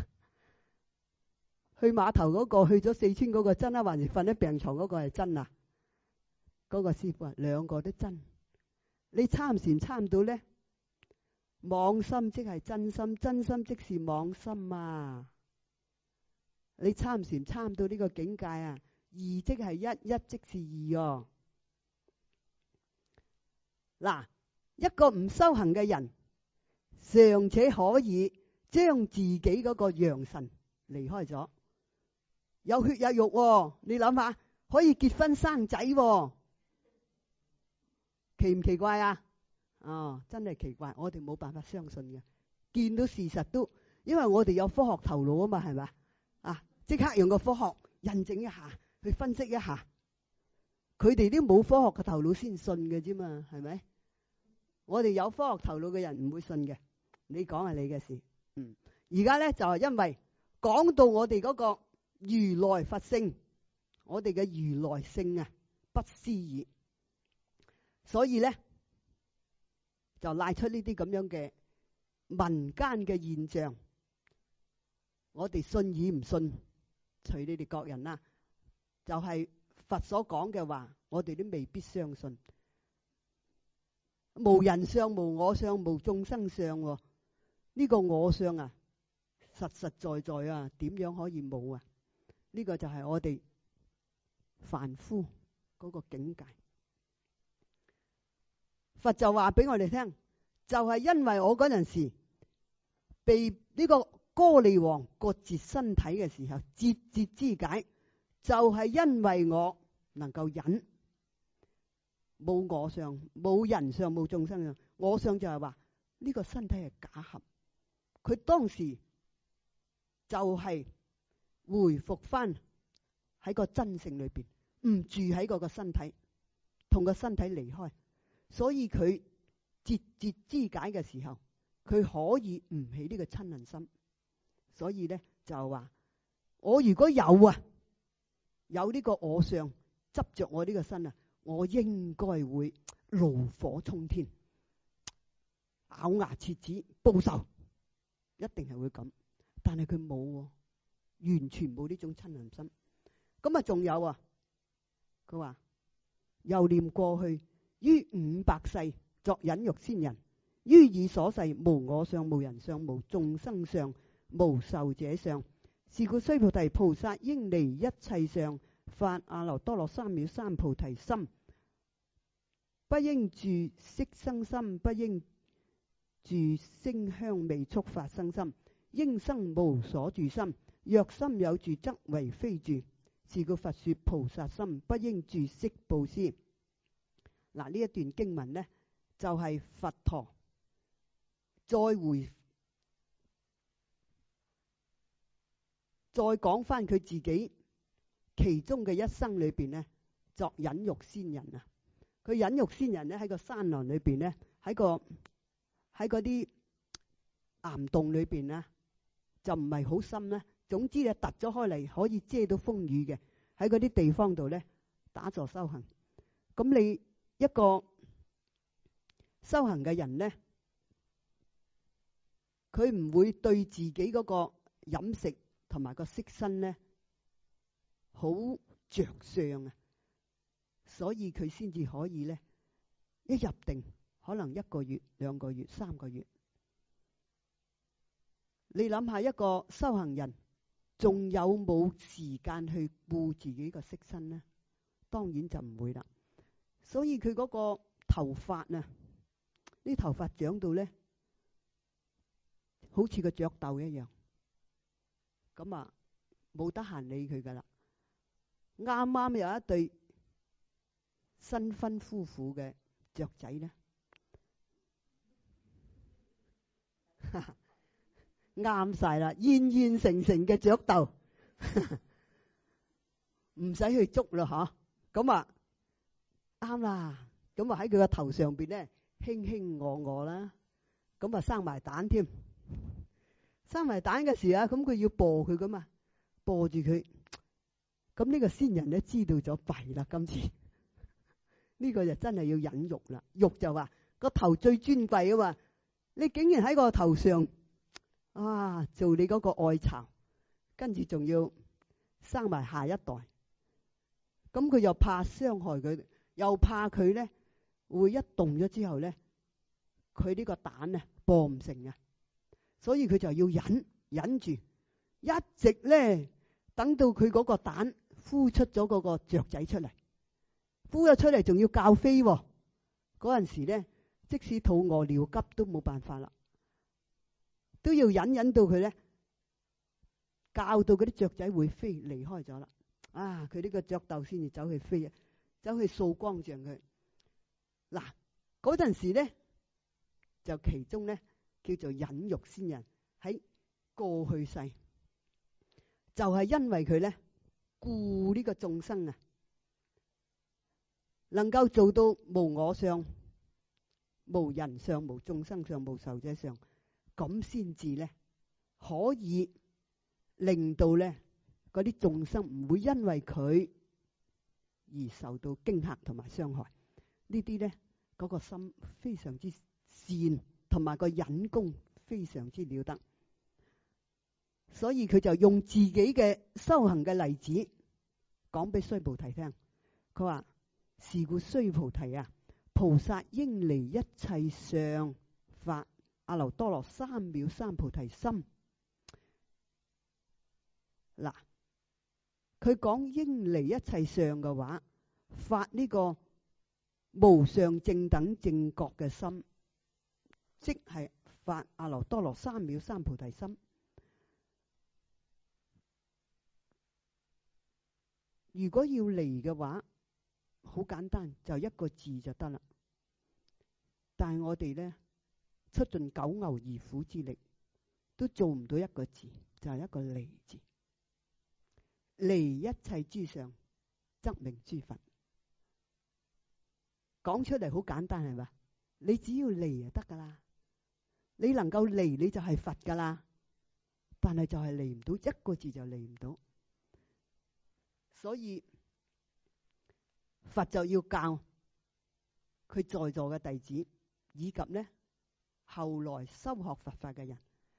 去碼頭嗰個，去咗四川嗰個真啊，還是瞓喺病床嗰個係真啊？嗰個師傅話兩個都真。你參禪參到咧，妄心即係真心，真心即是妄心啊！你參禪參到呢個境界二即係一，一即是二。一個唔修行嘅人，尚且可以將自己嗰個陽神離開咗，有血有肉，你諗下，可以結婚生仔，奇唔奇怪啊？真係奇怪，我哋冇辦法相信嘅。見到事實都，因為我哋有科學頭腦啊嘛，係咪？即刻用個科學印證一下，去分析一下。佢哋都冇科學嘅頭腦先信嘅啫嘛，係咪？我哋有科學頭腦嘅人唔會信嘅。你講係你嘅事。而家咧就係因為講到我哋嗰個如來佛性，我哋嘅如來性不思議，所以咧就賴出呢啲咁樣嘅民間嘅現象。我哋信與唔信，隨你哋各人啦。就係佛所講嘅話，我哋都未必相信。無人相、無我相、無眾生相。呢個我相實實在在點樣可以冇啊？呢個就係我哋凡夫嗰個境界。佛就話俾我哋聽，就係因為我嗰陣時被呢個歌利王割截身體嘅時候，節節之解，就係因為我能夠忍，冇我相，冇人相，冇眾生相。我相就係話呢個身體係假合，佢當時就係回復翻喺個真性裏邊，唔住喺嗰個身體，同個身體離開，所以佢節節之解嘅時候，佢可以唔起呢個嗔恨心。所以咧就話我如果有呢個我相執着我呢個身啊，我應該會怒火衝天，咬牙切齒報仇，一定係會咁。但係佢冇，完全冇呢種嗔恨心。咁啊，仲有佢話又念過去於500世作忍辱仙人，於以所世無我相、無人相、無眾生相、無壽者相。是故須菩提，菩薩應離一切相，發阿耨多羅三藐三菩提心，不應住色生心，不應住聲香味觸法生心，應生無所住心。若心有住，則為非住。是故佛說菩薩心，不應住色布施。嗱，呢一段經文呢，就係佛陀再講翻佢自己其中嘅一生裏邊呢，作忍辱仙人啊。佢忍辱仙人呢，喺個山林裏邊呢，喺嗰啲岩洞裏邊呢，就唔係好深呢。總之咧，突咗開嚟可以遮到風雨嘅，喺嗰啲地方度咧打坐修行。咁你一個修行嘅人咧，佢唔會對自己嗰個飲食同埋個色身咧好着相啊，所以佢先至可以咧一入定，可能1個月、2個月、3個月。你諗下，一個修行人仲有冇時間去顧自己個色身呢？當然就唔會啦。所以佢嗰個頭髮啊，啲頭髮長到咧，好似個雀竇一樣。咁啊，冇得閒理佢噶啦。啱啱有一對新婚夫婦嘅雀仔咧，啱晒啦，現現成成嘅雀竇，唔使去捉啦吓。咁啊啱啦，咁啊喺佢個頭上邊咧輕輕我啦，咁啊生埋蛋添。生埋蛋嘅時啊，咁佢要播佢噶嘛，播住佢。咁呢個仙人咧知道咗弊啦，今次呢個就真係要忍辱啦。辱就話個頭最尊貴啊嘛，你竟然喺個頭上做你嗰個愛巢，跟住仲要生埋下一代。咁佢又怕傷害佢，又怕佢咧會一動咗之後咧，佢呢個蛋啊播唔成啊，所以佢就要忍住，一直咧等到佢嗰個蛋孵出咗嗰個雀仔出嚟，孵咗出嚟仲要教飛喎。嗰陣時咧，即使肚餓尿急都冇辦法啦，都要忍到佢咧教到嗰啲雀仔會飛離開咗啦。佢呢個雀竇先至走去飛啊，走去掃光像佢。嗱，嗰陣時咧就其中咧叫做忍辱仙人，喺過去世就係因為佢咧顧呢個眾生啊，能夠做到無我相、無人相、無眾生相、無壽者相，咁先至咧可以令到咧嗰啲眾生唔會因為佢而受到驚嚇同埋傷害。呢啲咧嗰個心非常之善，同埋個忍功非常之了得。所以佢就用自己嘅修行嘅例子講俾須菩提聽。佢話：是故須菩提啊，菩薩應離一切相，發阿耨多羅三藐三菩提心。嗱，佢講應離一切相嘅話，發呢個無上正等正覺嘅心，即係發阿耨多羅三藐三菩提心。如果要離嘅話，好簡單，就一個字就得啦。但係我哋咧出盡九牛二虎之力，都做唔到一個字，就係一個離字。離一切諸相，則名諸佛。講出嚟好簡單係嘛？你只要離就得噶啦，你能夠離你就係佛噶啦。但係就係離唔到，一個字就離唔到。 所以佛就要教佢在座嘅弟子，以及呢後來修學佛法嘅人，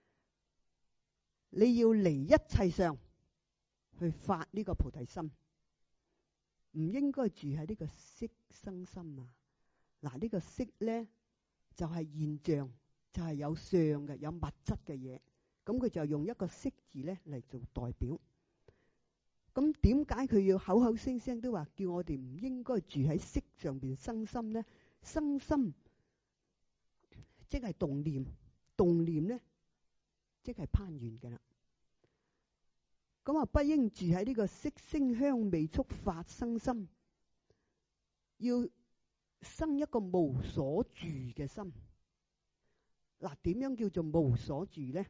你要離一切相去發呢個菩提心，唔應該住喺呢個色生心啊！嗱，呢個色呢就係現象，就係有相嘅，有物質嘅嘢，咁佢就用一個色字呢嚟做代表。咁點解佢要口口聲聲都話叫我哋唔應該住喺色上邊生心呢？生心即係動念，動念呢即係攀緣嘅啦。咁啊，不應住喺呢個色聲香味觸法生心，要生一個無所住嘅心。嗱，點樣叫做無所住呢？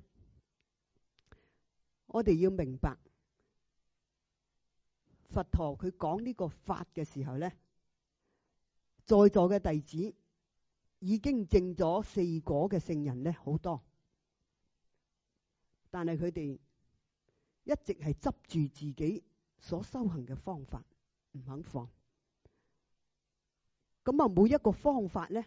我哋要明白，佛陀佢講呢個法嘅時候呢，在座嘅弟子已經證咗四果嘅聖人呢好多，但係佢哋一直係執住自己所修行嘅方法，唔肯放。咁啊，每一個方法呢，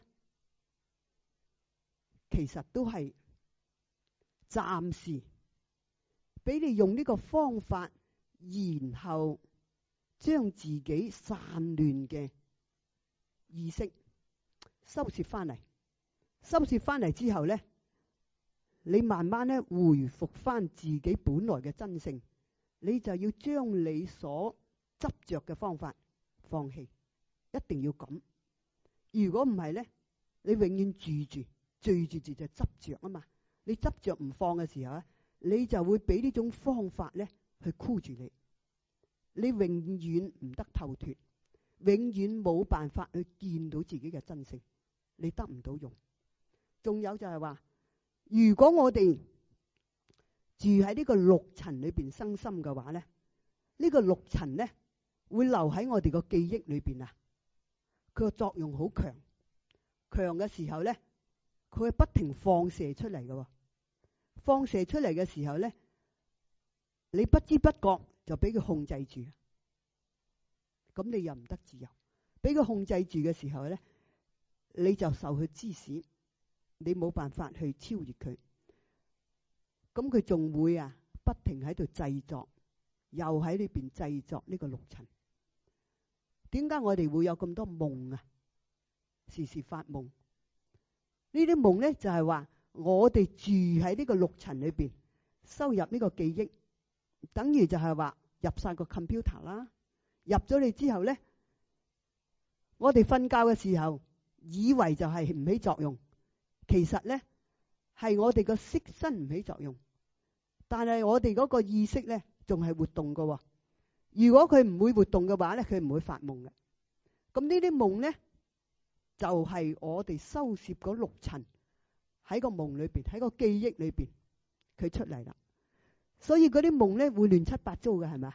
其實都係暫時俾你用呢個方法，然後將自己散亂嘅意識收攝翻嚟，收攝翻嚟之後呢，你慢慢呢回復翻自己本來嘅真性，你就要將你所執着嘅方法放棄，一定要咁。如果唔係呢，你永遠住就執着啊嘛。你執着唔放嘅時候咧，你就會俾呢種方法呢去箍住你，你永遠唔得透脫，永遠冇辦法去見到自己嘅真性，你得唔到用。仲有就係話，如果我哋住喺呢個六塵裏邊生心嘅話呢，呢個六塵呢會留喺我哋個記憶裏邊啊。佢個作用好強，強嘅時候呢，佢會不停放射出嚟嘅。放射出嚟嘅時候呢，你不知不覺就俾佢控制住，咁你又唔得自由。俾佢控制住嘅時候呢，你就受佢指使，你冇辦法去超越佢。咁佢仲會不停喺度製作，又喺呢邊製作呢個六塵。點解我哋會有咁多夢啊？時時發夢，呢啲夢呢就係話我哋住喺呢個六塵裏邊，收入呢個記憶，等於就係話入晒個 computer 啦。入咗你之後呢，我哋瞓覺嘅時候以為就係唔起作用，其實呢係我哋個色身唔起作用，但係我哋嗰個意識呢仲係活動噶。如果佢唔會活動嘅話呢，佢唔會發夢嘅。咁呢啲夢呢，就係我哋收攝嗰六塵喺個夢裏邊，喺個記憶裏邊，佢出嚟啦。所以嗰啲夢呢會亂七八糟嘅，係咪？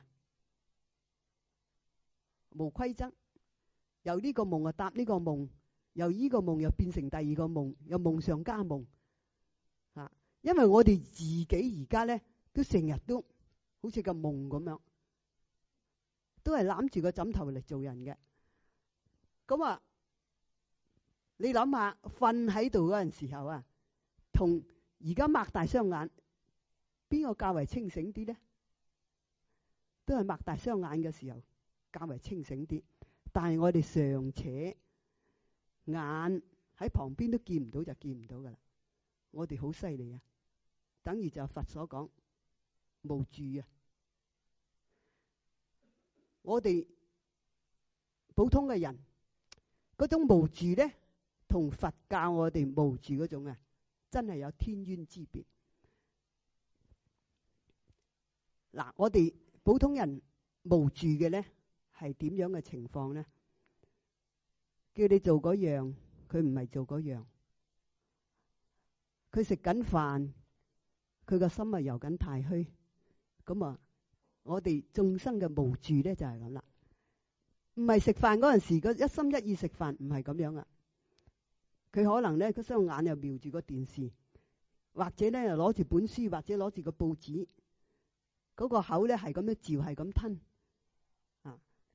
無規則，由呢個夢搭呢個夢，由呢個夢又變成第二個夢，又夢上加夢。因為我哋自己而家呢都成日都好似個夢咁樣，都係攬住個枕頭嚟做人嘅。咁你諗下瞓喺度嗰陣時候同而家擘大雙眼，邊個較為清醒啲呢？都係擘大雙眼嘅時候較為清醒啲，但係我哋尚且眼喺旁邊都見唔到就見唔到噶啦。我哋好犀利啊！等於就佛所講無住啊！我哋普通嘅人嗰種無住呢，同佛教我哋無住嗰種真係有天淵之別。嗱，我哋普通人無住嘅呢係點樣嘅情況呢？叫你做嗰樣，佢唔係做嗰樣。佢食緊飯，佢個心游緊太虛。咁我哋眾生嘅無住呢就係咁啦。唔係食飯嗰陣時，佢一心一意食飯，唔係咁樣啊。佢可能呢，個雙眼又瞄住個電視，或者呢又攞住本書，或者攞住個報紙，嗰個口呢係咁樣嚼，係咁吞。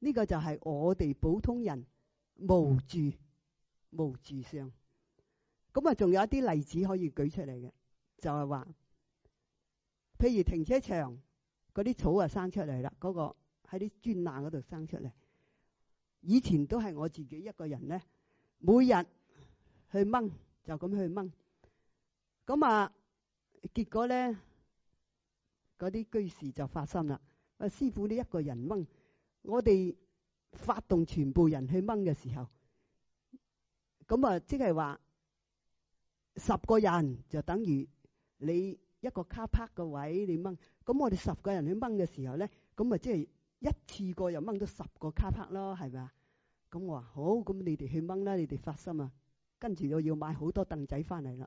呢個就係我哋普通人無住相。咁啊，仲有一啲例子可以舉出嚟嘅，就係話，譬如停車場嗰啲草啊生出嚟啦，嗰個喺啲磚罅嗰度生出嚟。以前都係我自己一個人咧，每日去掹，就咁去掹。咁啊，結果咧，嗰啲居士就發心啦。師傅，你一個人掹，我哋發動全部人去掹嘅時候，咁啊，即係話10個人就等於你一個卡帕個位你掹。咁我哋10個人去掹嘅時候咧，咁啊即係一次過又掹到10個卡帕咯，係咪啊？咁我話好，咁你哋去掹啦，你哋發心啊。跟住我要買好多凳仔翻嚟啦。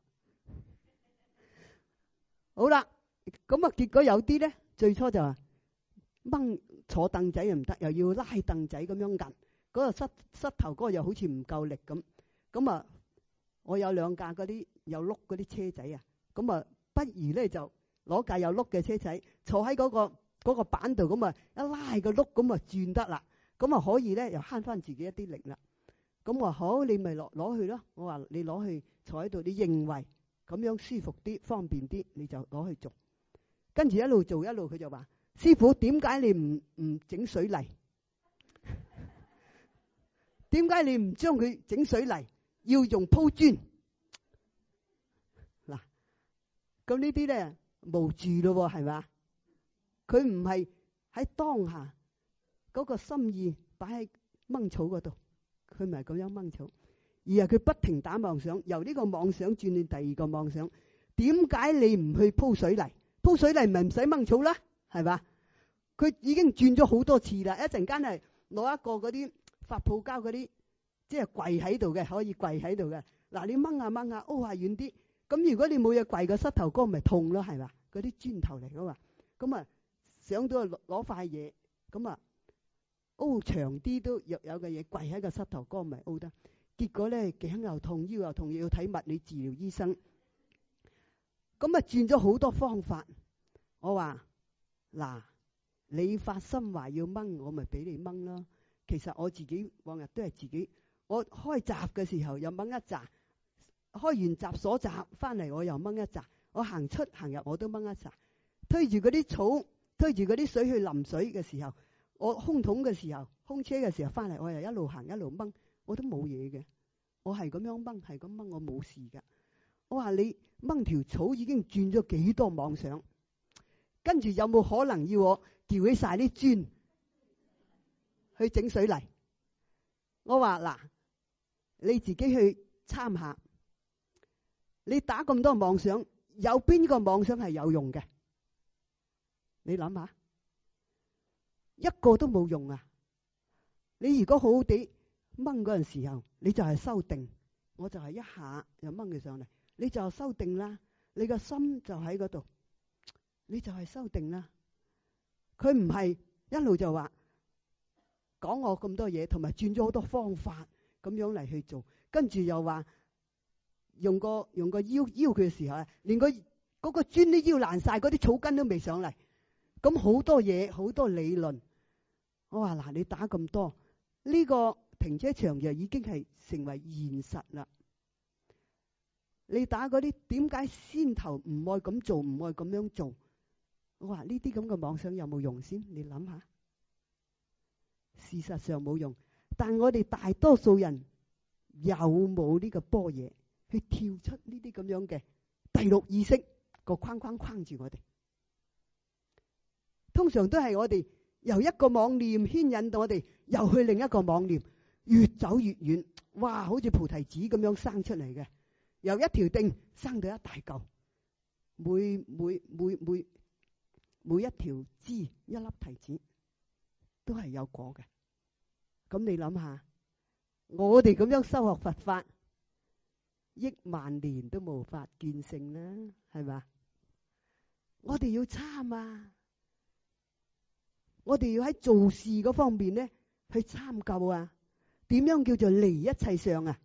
好啦，咁啊結果有啲咧，最初就話掹坐凳仔又唔得，又要拉凳仔咁樣壓，嗰個膝頭哥又好似唔夠力咁。咁啊，我有2架嗰啲有轆嗰啲車仔啊，咁啊不如咧就攞架有轆嘅車仔坐喺嗰個板度，咁啊一拉個轆咁啊轉得啦，咁啊可以咧又慳翻自己一啲力啦。咁我話好，你咪攞去咯。我話你攞去坐喺度，你認為咁樣舒服啲、方便啲，你就攞去做。跟住一路做一路，佢就話：師傅，點解你唔整水泥？點解你唔將佢整水泥？要用鋪磚？嗱，咁呢啲咧無住咯，係咪？佢唔係喺當下嗰個心意擺喺掹草嗰度。佢唔係咁樣掹草，而係佢不停打妄想，由呢個妄想轉到第二個妄想。點解你唔去鋪水泥？鋪水泥咪唔使掹草啦，係嘛？佢已經轉咗好多次啦。一陣間係攞一個嗰啲發泡膠嗰啲，即係跪喺度嘅，可以跪喺度嘅。嗱，你掹下掹下，凹下遠啲。咁如果你冇嘢跪，個膝頭哥咪痛咯，係嘛？嗰啲磚頭嚟噶嘛。咁啊，想到攞塊嘢，咁啊。凹長啲都有嘅嘢跪喺個膝頭哥咪凹得，結果咧頸又痛腰又痛，要睇物理治療醫生。咁啊轉咗好多方法。我話嗱，你發心話要掹，我咪俾你掹咯。其實我自己往日都係自己，我開閘嘅時候又掹一紮，開完閘鎖閘翻嚟我又掹一紮，我行出行入我都掹一紮，推住嗰啲草，推住嗰啲水去淋水嘅時候。我空桶嘅時候，空車嘅時候翻嚟，我又一路行一路掹，我都冇嘢嘅。我係咁樣掹，係咁掹，我冇事噶。我話你掹條草已經轉咗幾多妄想，跟住有冇可能要我撬起晒啲磚去整水泥？我話嗱，你自己去參下，你打咁多妄想，有邊個妄想係有用嘅？你諗下。一個都冇用啊！你如果好好地掹嗰陣時候，你就係修定，我就係一下又掹佢上嚟，你就修定啦。你個心就喺嗰度，你就係修定啦。佢唔係一路就話講我咁多嘢，同埋轉咗好多方法咁樣嚟去做，跟住又話用個腰佢嘅時候，連嗰個磚都腰爛晒，嗰啲草根都未上嚟。咁好多嘢，好多理論。我話嗱，你打咁多，呢個停車場就已經係成為現實啦。你打嗰啲點解先頭唔愛咁做，唔愛咁樣做？我話呢啲咁嘅妄想有冇用先？你諗下，事實上冇用。但我哋大多數人有冇呢個般若去跳出呢啲咁樣嘅第六意識個框框住我哋？通常都係我哋由一個妄念牽引到我哋，又去另一個妄念，越走越遠。哇！好似菩提子咁樣生出嚟嘅，由一條釘生到一大嚿，每一條枝一粒提子都係有果嘅。咁你諗下，我哋咁樣修學佛法，億萬年都無法見性啦，係嘛？我哋要參啊！我哋要喺做事嗰方面咧去參究啊，點樣叫做離一切相啊？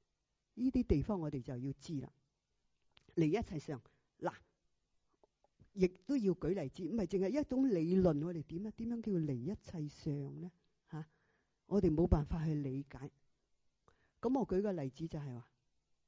呢啲地方我哋就要知啦。離一切相，嗱， 亦都要舉例子，唔係淨係一種理論。我哋點樣叫離一切相咧？嚇，我哋冇辦法去理解。咁我舉個例子就係話，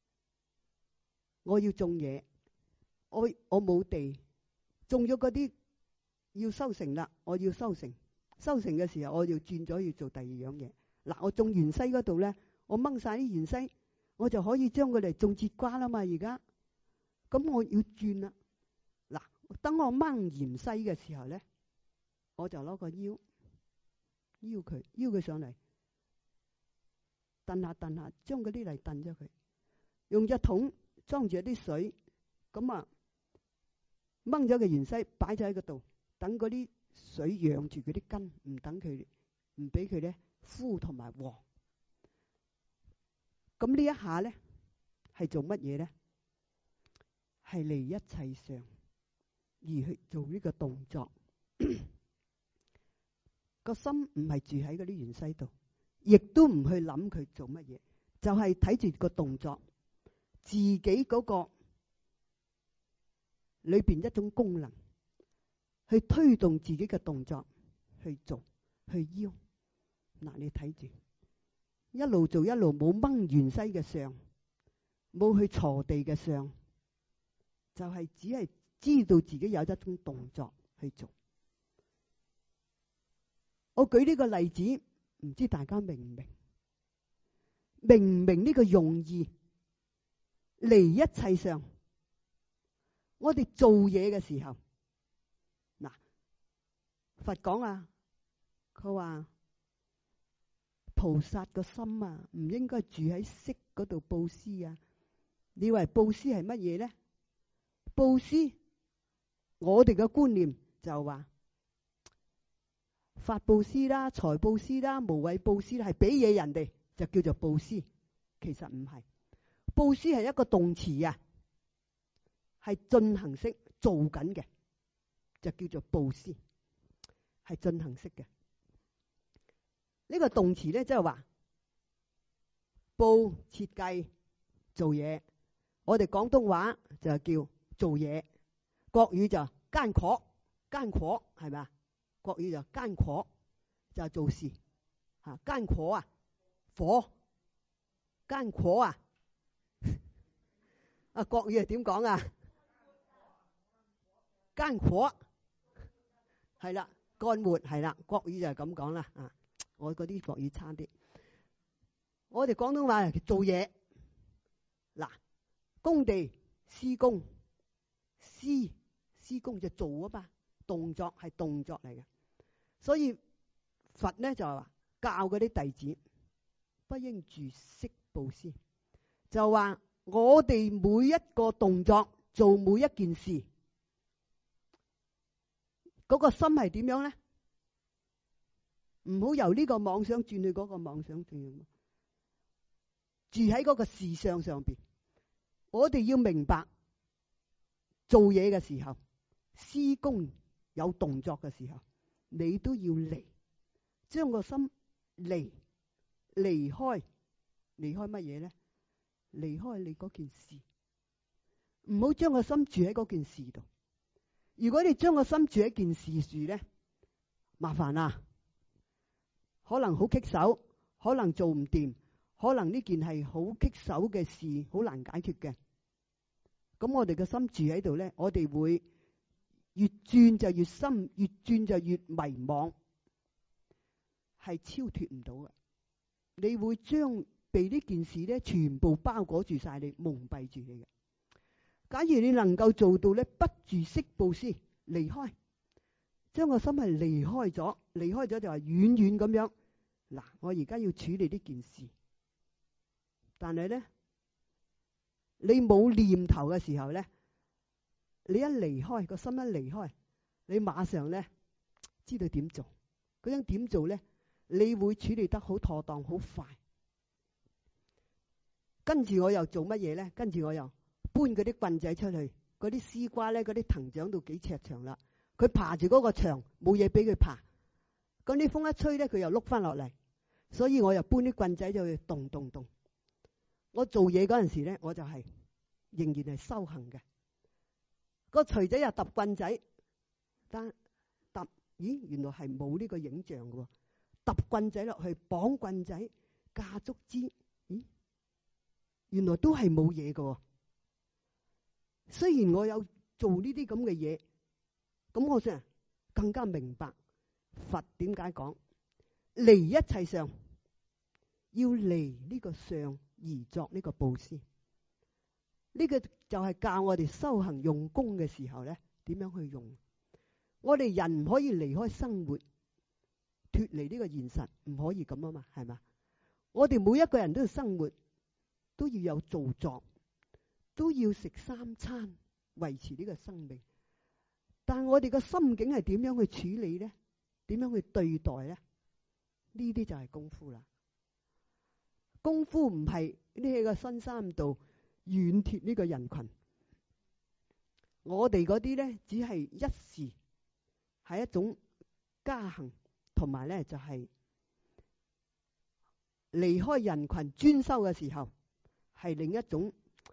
我要種嘢，我冇地，種咗嗰啲要收成啦，我要收成嘅時候，我要轉咗要做第二樣嘢。嗱，我種芫茜嗰度咧，我掹晒啲芫茜，我就可以將佢嚟種節瓜啦嘛。而家咁我要轉啦。嗱，等我掹芫茜嘅時候咧，我就攞個腰佢上嚟，燉下，將嗰啲嚟燉咗佢，用隻桶裝住啲水，咁啊掹咗個芫茜擺咗喺嗰度，等嗰啲水養住佢啲根，唔俾佢咧枯同埋黃。咁呢一下咧係做乜嘢咧？係離一切相而去做呢個動作。個心唔係住喺嗰啲芫茜度，亦都唔去諗佢做乜嘢，就係睇住個動作，自己嗰個裏邊一種功能去推動自己嘅動作去做去邀。嗱，你睇住一路做一路冇掹芫茜嘅相，冇去鋤地嘅相，就係只係知道自己有一種動作去做。我舉呢個例子，唔知大家明唔明呢個用意？離一切相，我哋做嘢嘅時候，嗱，佛講啊，佢話菩薩個心啊，唔應該住喺色嗰度布施啊。你以為布施係乜嘢咧？布施，我哋嘅觀念就話法布施啦、財布施啦、無畏布施啦，係俾嘢人哋就叫做布施。其實唔係，布施係一個動詞啊，係進行式做緊嘅，就叫做布施，係進行式嘅。呢個動詞咧，即係話布設計做嘢。我哋廣東話就叫做嘢，國語就艱苦係咪啊？國語就艱苦，就係做事嚇。艱苦啊，火艱苦啊。啊，國語係點講啊？艱苦係啦，幹活係啦。國語就係咁講啦。啊，我嗰啲國語差啲。我哋廣東話係做嘢。嗱，工地施工，施工就做啊嘛，動作係動作嚟嘅。所以佛咧就話教嗰啲弟子不應住色布施，就話我哋每一個動作做每一件事，嗰個心係點樣咧？唔好由呢個妄想轉去嗰個妄想轉，住喺嗰個事相上邊。我哋要明白做嘢嘅時候，施工有動作嘅時候，你都要離，將個心離開乜嘢咧？離開你嗰件事，唔好將個心住喺嗰件事度。如果你將個心住喺件事樹咧，麻煩啦，可能好棘手，可能做唔掂，可能呢件係好棘手嘅事，好難解決嘅。咁我哋嘅心住喺度咧，我哋會越轉就越深，越轉就越迷惘，係超脫唔到嘅。你會將被呢件事咧全部包裹住晒你，蒙蔽住你嘅。假如你能夠做到咧，不住色布施，離開，將個心係離開咗就係遠遠咁樣。嗱，我而家要處理呢件事，但係咧，你冇念頭嘅時候咧，你一離開個心一離開，你馬上咧知道點做。嗰種點做咧，你會處理得好妥當，好快。跟住我又做乜嘢咧？跟住我又搬嗰啲棍仔出去，嗰啲絲瓜咧，嗰啲藤長到幾尺長啦，佢爬住嗰個牆，冇嘢俾佢爬。咁啲風一吹咧，佢又碌翻落嚟，所以我又搬啲棍仔就去動。我做嘢嗰陣時咧，我就係仍然係修行嘅。 個錘仔又揼棍仔，但揼咦原來係冇呢個影像嘅喎，揼棍仔落去綁棍仔架竹枝，咦原來都係冇嘢嘅喎。雖然我有做呢啲咁嘅嘢，咁我先更加明白佛點解講離一切相，要離呢個相而作呢個布施。呢個就係教我哋修行用功嘅時候咧，點樣去用。我哋人唔可以離開生活，脫離呢個現實，唔可以咁啊嘛，係嘛？我哋每一個人都要生活，都要有造作，都要食三餐維持呢個生命。但係我哋個心境係點樣去處理咧？點樣去對待咧？呢啲就係功夫啦。功夫唔係呢個新三度遠貼呢個人群，我哋嗰啲咧只係一時，係一種加行，同埋咧就係離開人群專修嘅時候，係另一種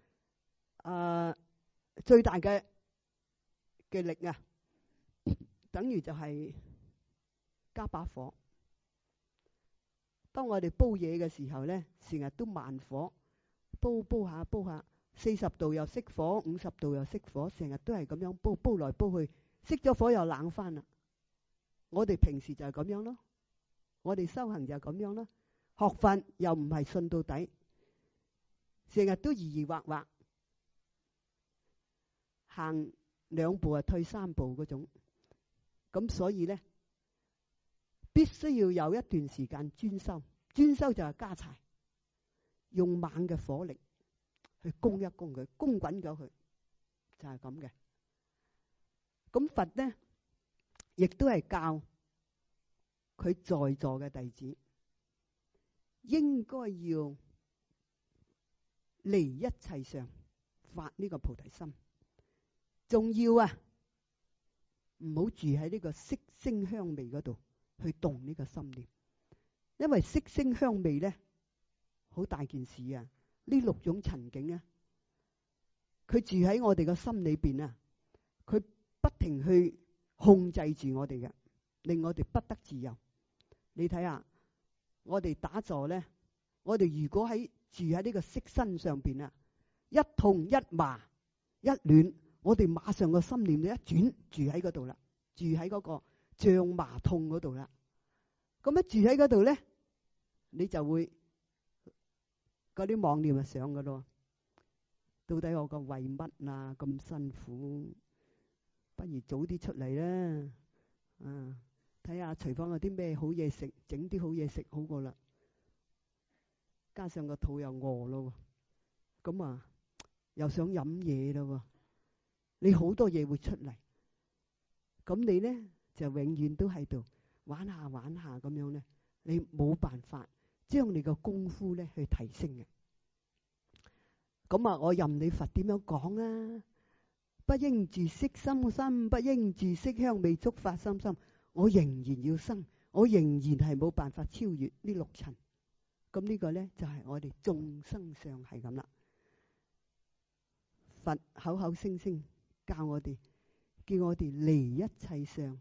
最大嘅力啊，等於就係加把火。當我哋煲嘢嘅時候咧，成日都慢火，煲下，40度又熄火，50度又熄火，成日都係咁樣煲來煲去，熄咗火又冷翻啦。我哋平時就係咁樣咯，我哋修行就係咁樣咯。學佛又唔係信到底，成日都疑惑惑，行2步啊退3步嗰種。咁所以咧，必須要有一段時間專修。專修就係加柴，用猛嘅火力去攻一攻佢，攻滾咗佢，就係咁嘅。咁佛咧，亦都係教佢在座嘅弟子，應該要離一切相，發呢個菩提心。仲要啊，唔好住喺呢個色聲香味嗰度去動呢個心念，因為色聲香味咧好大件事啊！呢6種塵境啊，佢住喺我哋個心裏邊啊，佢不停去控制住我哋嘅，令我哋不得自由。你睇下，我哋打坐咧，我哋如果住喺呢個色身上邊啊，一痛一麻一暖，我哋馬上個心念一轉住喺嗰度啦，住喺嗰個脹麻痛嗰度啦。咁一住喺嗰度咧，你就會嗰啲妄念就上噶咯。到底我個為乜啊咁辛苦？不如早啲出嚟啦。睇下廚房有啲咩好嘢食，整啲好嘢食好過啦。加上個肚又餓咯，咁啊又想飲嘢咯。你好多嘢會出嚟，咁你咧就永遠都喺度玩下咁樣咧，你冇辦法將你個功夫咧去提升嘅。咁啊，我任你佛點樣講啊？不應住色心心，不應住色香味觸法心心。我仍然要生，我仍然係冇辦法超越呢6塵。咁呢個咧就係我哋眾生相係咁啦。佛口口聲聲教我哋，叫我哋離一切相。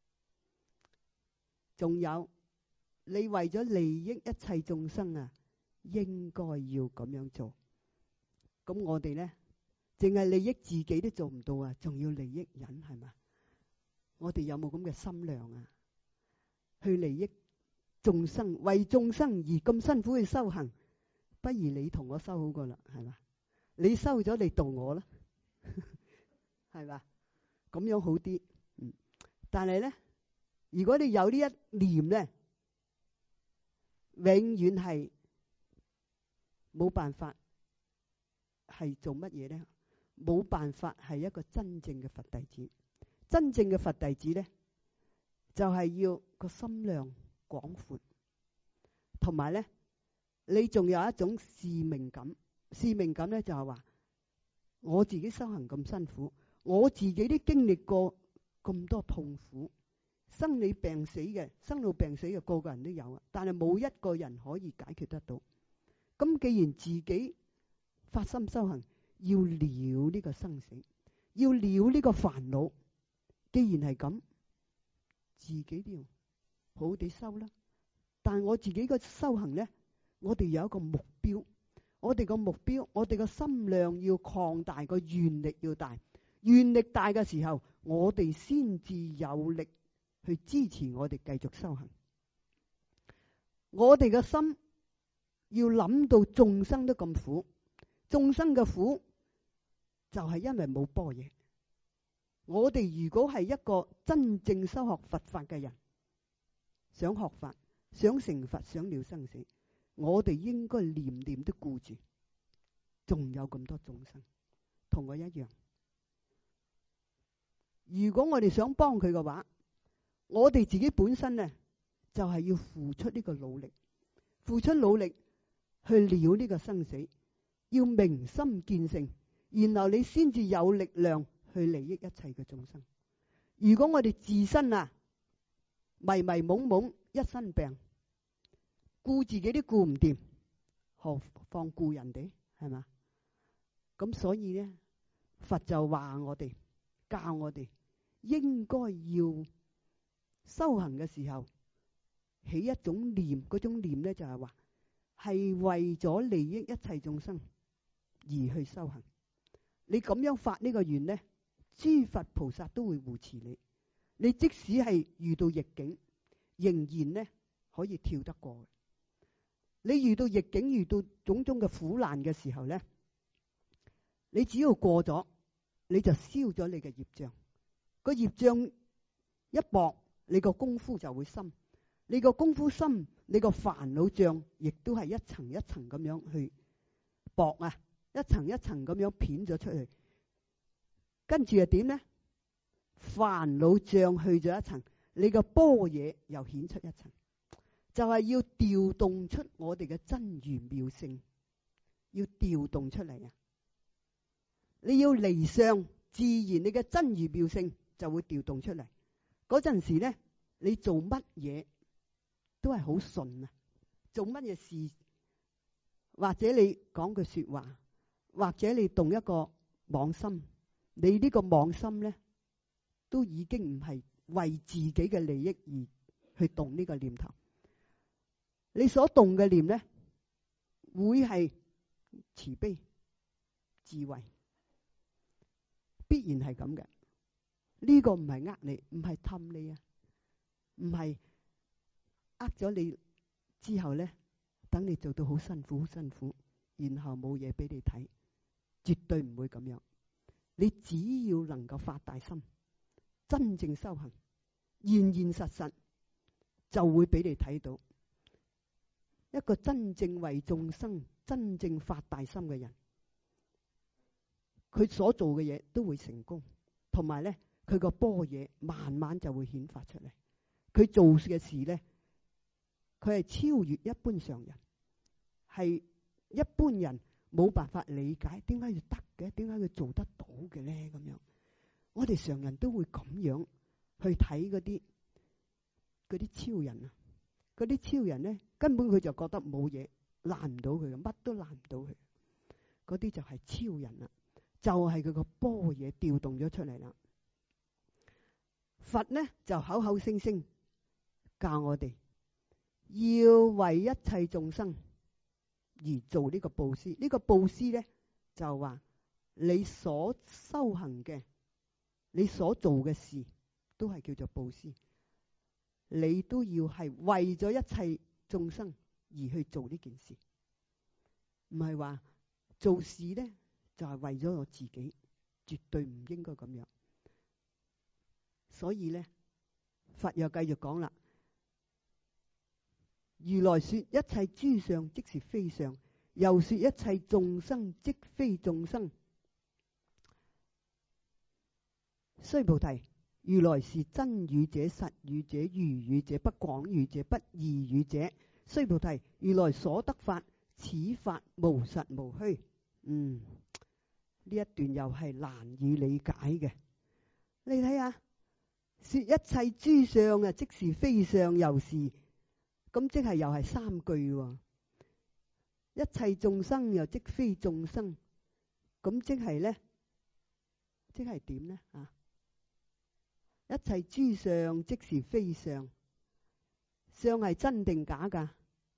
仲有，你為咗利益一切眾生啊，應該要咁樣做。咁我哋咧，淨係利益自己都做唔到啊，仲要利益人係嘛？我哋有冇咁嘅心量啊？去利益眾生，為眾生而咁辛苦去修行，不如你同我修好過啦，係嘛？你修咗，你度我啦，係嘛？咁樣好啲。但係咧，如果你有呢一念咧，永遠係冇辦法係做乜嘢咧？冇辦法係一個真正嘅佛弟子。真正嘅佛弟子咧，就係要個心量廣闊，同埋咧，你仲有一種使命感。使命感咧就係話，我自己修行咁辛苦，我自己都經歷過咁多痛苦，生老病死嘅個個人都有啊，但係冇一個人可以解決得到。咁既然自己發心修行，要了呢個生死， 要了呢個煩惱。既然係咁，自己都要好好地修啦。但係我自己個修行呢，我哋有一個目標，我哋個目標，我哋個心量要擴大，個願力要大。願力大嘅時候，我哋先至有力去支持我哋繼續修行。我哋嘅心要諗到眾生都咁苦，眾生嘅苦就係因為冇般若。我哋如果係一個真正修學佛法嘅人，想學法，想成佛，想了生死，我哋應該念念都顧住，仲有咁多眾生同我一樣。如果我哋想幫佢嘅話，我哋自己本身呢，就係要付出呢個努力，付出努力去了呢個生死，要明心見性，然後你先至有力量去利益一切嘅眾生。如果我哋自身啊迷迷懵懵，一身病，顧自己都顧唔掂，何況顧人哋，係嘛？咁所以呢，佛就話我哋，教我哋應該要修行嘅時候起一種念，嗰種念呢就係話係為咗利益一切眾生而去修行。你咁樣發呢個願呢，諸佛菩薩都會護持你。你即使係遇到逆境，仍然呢可以跳得過。你遇到逆境，遇到種種嘅苦難嘅時候呢，你只要過咗，你就消咗你嘅業障。個業障一薄，你個功夫就會深。你個功夫深，你個煩惱障亦都係一層一層咁樣去薄啊，一層一層咁樣片咗出去。跟住又點呢？煩惱障去咗一層，你個般若又顯出一層，就係要調動出我哋嘅真如妙性，要調動出嚟啊！你要離相，自然你嘅真如妙性就會調動出嚟。嗰陣時呢，你做乜嘢都係好順啊！做乜嘢事，或者你講句說話，或者你動一個妄心，你呢個妄心呢，都已經唔係為自己嘅利益而去動呢個念頭。你所動嘅念呢，會係慈悲、智慧，必然係咁嘅。呢個唔係呃你，唔係氹你啊，唔係呃咗你之後呢，等你做到好辛苦，好辛苦，然後冇嘢俾你睇，絕對唔會咁樣。你只要能夠發大心，真正修行，現現實實就會俾你睇到一個真正為眾生、真正發大心嘅人，佢所做嘅嘢都會成功，同埋呢，佢個般若慢慢就會顯發出嚟。佢做嘅事呢，佢係超越一般常人，係一般人冇辦法理解，點解要得嘅？點解佢做得到嘅呢？咁樣，我哋常人都會咁樣去睇嗰啲超人啊！嗰啲超人呢，根本佢就覺得冇嘢難唔到佢，乜都難唔到佢。嗰啲就係超人啦，就係佢個般若調動咗出嚟啦。佛呢就口口聲聲教我哋要為一切眾生而做呢個布施。呢個布施呢就話你所修行嘅，你所做嘅事都係叫做布施。你都要係為咗一切眾生而去做呢件事，唔係話做事呢就係為咗我自己，絕對唔應該咁樣。所以呢，佛又繼續講啦，如來說一切諸相即是非相，又說一切眾生即非眾生。須菩提，如來是真語者、實語者、如語者、不廣語者、不異語者。須菩提，如來所得法，此法無實無虛。呢一段又係難以理解嘅。你睇下，說一切諸相啊，即是非相，又是咁，即係又係三句喎。一切眾生又即非眾生，咁即係呢， 即係點呢？一切諸相即是非相，相係真定假噶？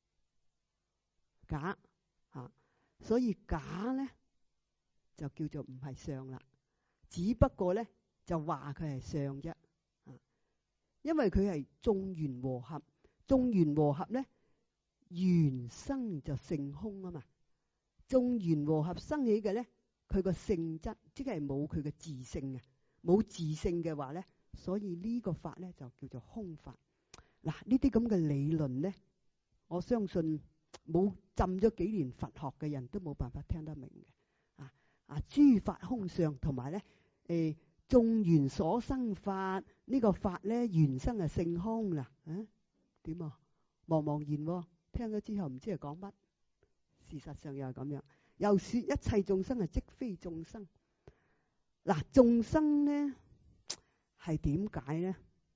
假所以假呢就叫做唔係相啦，只不過呢就話佢係相啫。因為佢係眾緣和合，眾緣和合呢，緣生就性空啊嘛。眾緣和合生起嘅呢，佢個性質即係冇佢嘅自性啊，冇自性嘅話呢，所以呢個法呢就叫做空法。嗱，呢啲咁嘅理論呢，我相信冇浸咗幾年佛學嘅人都冇辦法聽得明嘅。諸法空相同埋呢，眾緣所生法，呢個法呢，緣生係性空啦。點啊？茫茫然喎，聽咗之後唔知係講乜。事實上又係咁樣，又說一切眾生係即非眾生。嗱，眾生呢係點解呢？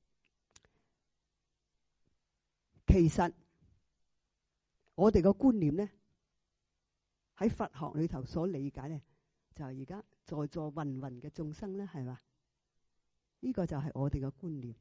其實我哋個觀念呢，喺佛學裏頭所理解呢，就係而家在座芸芸嘅眾生呢，係嘛？呢個就係我哋嘅觀念。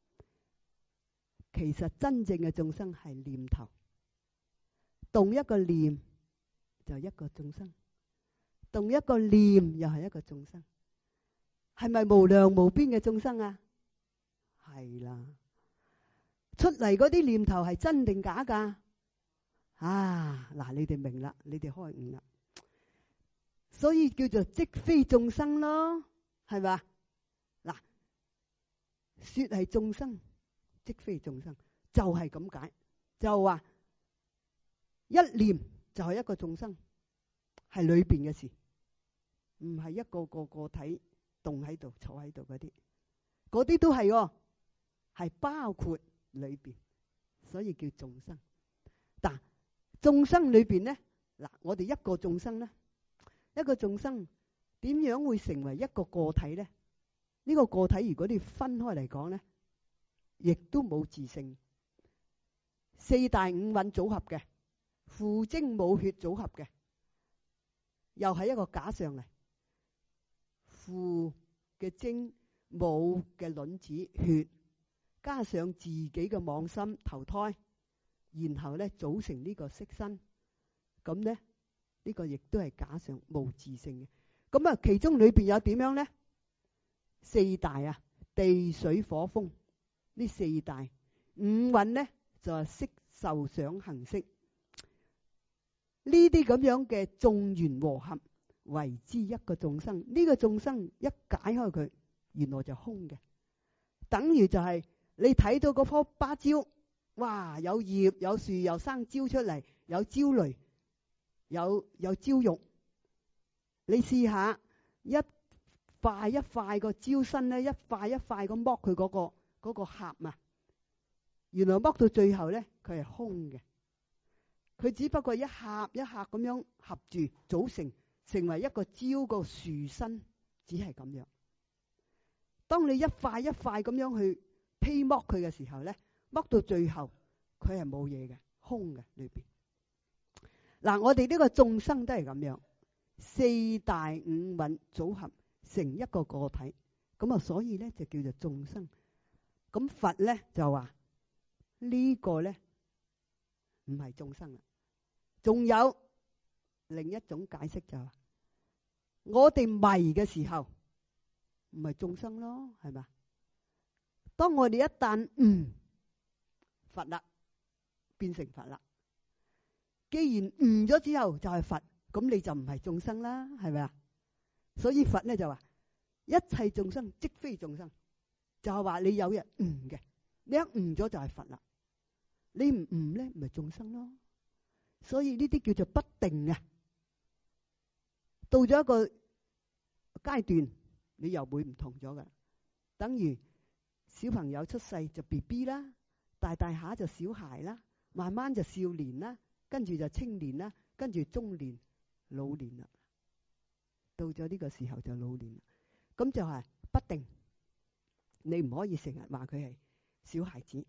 其實真正嘅眾生係念頭，動一個念就一個眾生，動一個念又係一個眾生。係咪無量無邊嘅眾生啊？係啦。出嚟嗰啲念頭係真定假噶？嗱，你哋明啦，你哋開悟啦，所以叫做即非眾生咯，係嘛？嗱，說係眾生，即非眾生，就係咁解，就話一念就係一個眾生，係裏邊嘅事，唔係一個個體動喺度坐喺度嗰啲都係係包括裏邊，所以叫眾生。但眾生裏邊呢，嗱，我哋一個眾生呢，一個眾生點樣會成為一個個體呢？呢個個體如果你分開嚟講呢，亦都冇自性，四大五蘊組合嘅，父精母血組合嘅，又係一個假象嚟。父嘅精，母嘅卵子血，加上自己嘅妄心投胎，然後咧組成呢個色身，咁咧呢個亦都係假象，無自性嘅。咁啊，其中裏邊有點樣咧？四大地水火風呢四大，五蘊咧就係色受想行識，呢啲咁樣嘅眾緣和合，為之一個眾生。呢個眾生一解開佢，原來就空嘅，等於就係你睇到嗰棵芭蕉，哇，有葉有樹又生蕉出嚟，有蕉蕾，有蕉肉。你試下一塊一塊個蕉身咧，一塊一塊咁剝佢嗰個殼啊，原來剝到最後咧，佢係空嘅。佢只不過一盒一盒咁樣合住組成為一個蕉個樹身，只係咁樣。當你一塊一塊咁樣去劈剝佢嘅時候咧，剝到最後佢係冇嘢嘅，空嘅裏邊。嗱，我哋呢個眾生都係咁樣，四大五蘊組合成一個個體，咁啊，所以咧就叫做眾生。咁佛咧就話呢個咧唔係眾生啦。仲有另一種解釋就係我哋迷嘅時候唔係眾生咯，係嘛？當我哋一旦佛啦，變成佛啦，既然悟咗之後就係佛，咁你就唔係眾生啦，係咪啊？所以佛咧就話一切眾生即非眾生，就係話你有日悟嘅，你一悟咗就係佛啦，你唔悟咧唔係眾生咯。所以呢啲叫做不定啊，到咗一個階段，你又會唔同咗噶。等於小朋友出世就 BB 啦，大下就小孩啦，慢慢就少年啦，跟住就青年啦，跟住中年、老年啦。到咗呢個時候就老年啦，咁就係不定。你唔可以成日話佢係小孩子。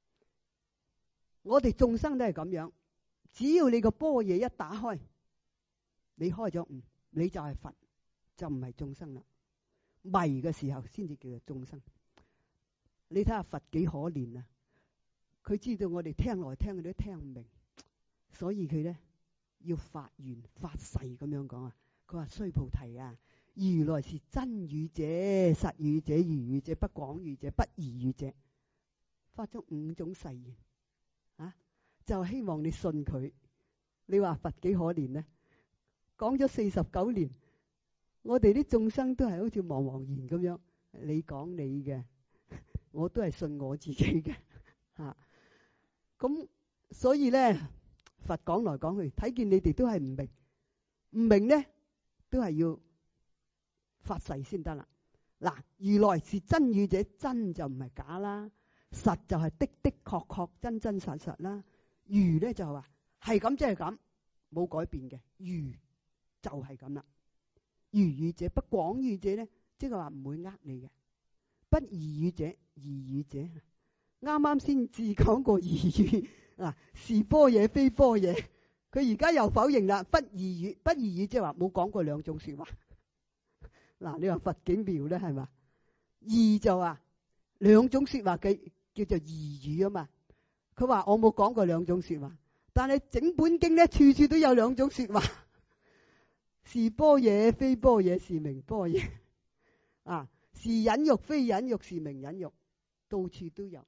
我哋眾生都係咁樣。只要你個般若一打開，你開咗悟，你就係佛，就唔係眾生啦。 迷嘅時候，先至叫做眾生。你睇下佛幾可憐啊！佢知道我哋聽來聽去都聽唔明，所以佢咧要發願發誓咁樣講啊。佢話：須菩提啊，如來是真語者、實語者、如語者、不廣語者、不異語者，發咗5種誓言啊，就希望你信佢。你話佛幾可憐呢？講咗49年，我哋啲眾生都係好似茫茫然咁樣。你講你嘅，我都係信我自己嘅嚇。咁所以咧，佛講來講去，睇見你哋都係唔明，唔明咧都係要發誓先得啦。嗱，如來是真語者，真就唔係假啦，實就係的的確確真真實實啦。如咧就話係咁即係咁，冇改變嘅。如就係咁啦。如語者不廣語者咧，即係話唔會呃你嘅。不異語者，異語者啱啱先至講過異語嗱，是般若非般若，佢而家又否認啦。不異語，不異語即係話冇講過2種說話。嗱，你話佛幾妙咧，係嘛？異就話2種說話嘅叫做異語啊嘛。佢話我冇講過2種說話，但係整本經咧處處都有2種說話。是般若非般若，是名般若啊。是忍辱非忍辱，是名忍辱，到處都有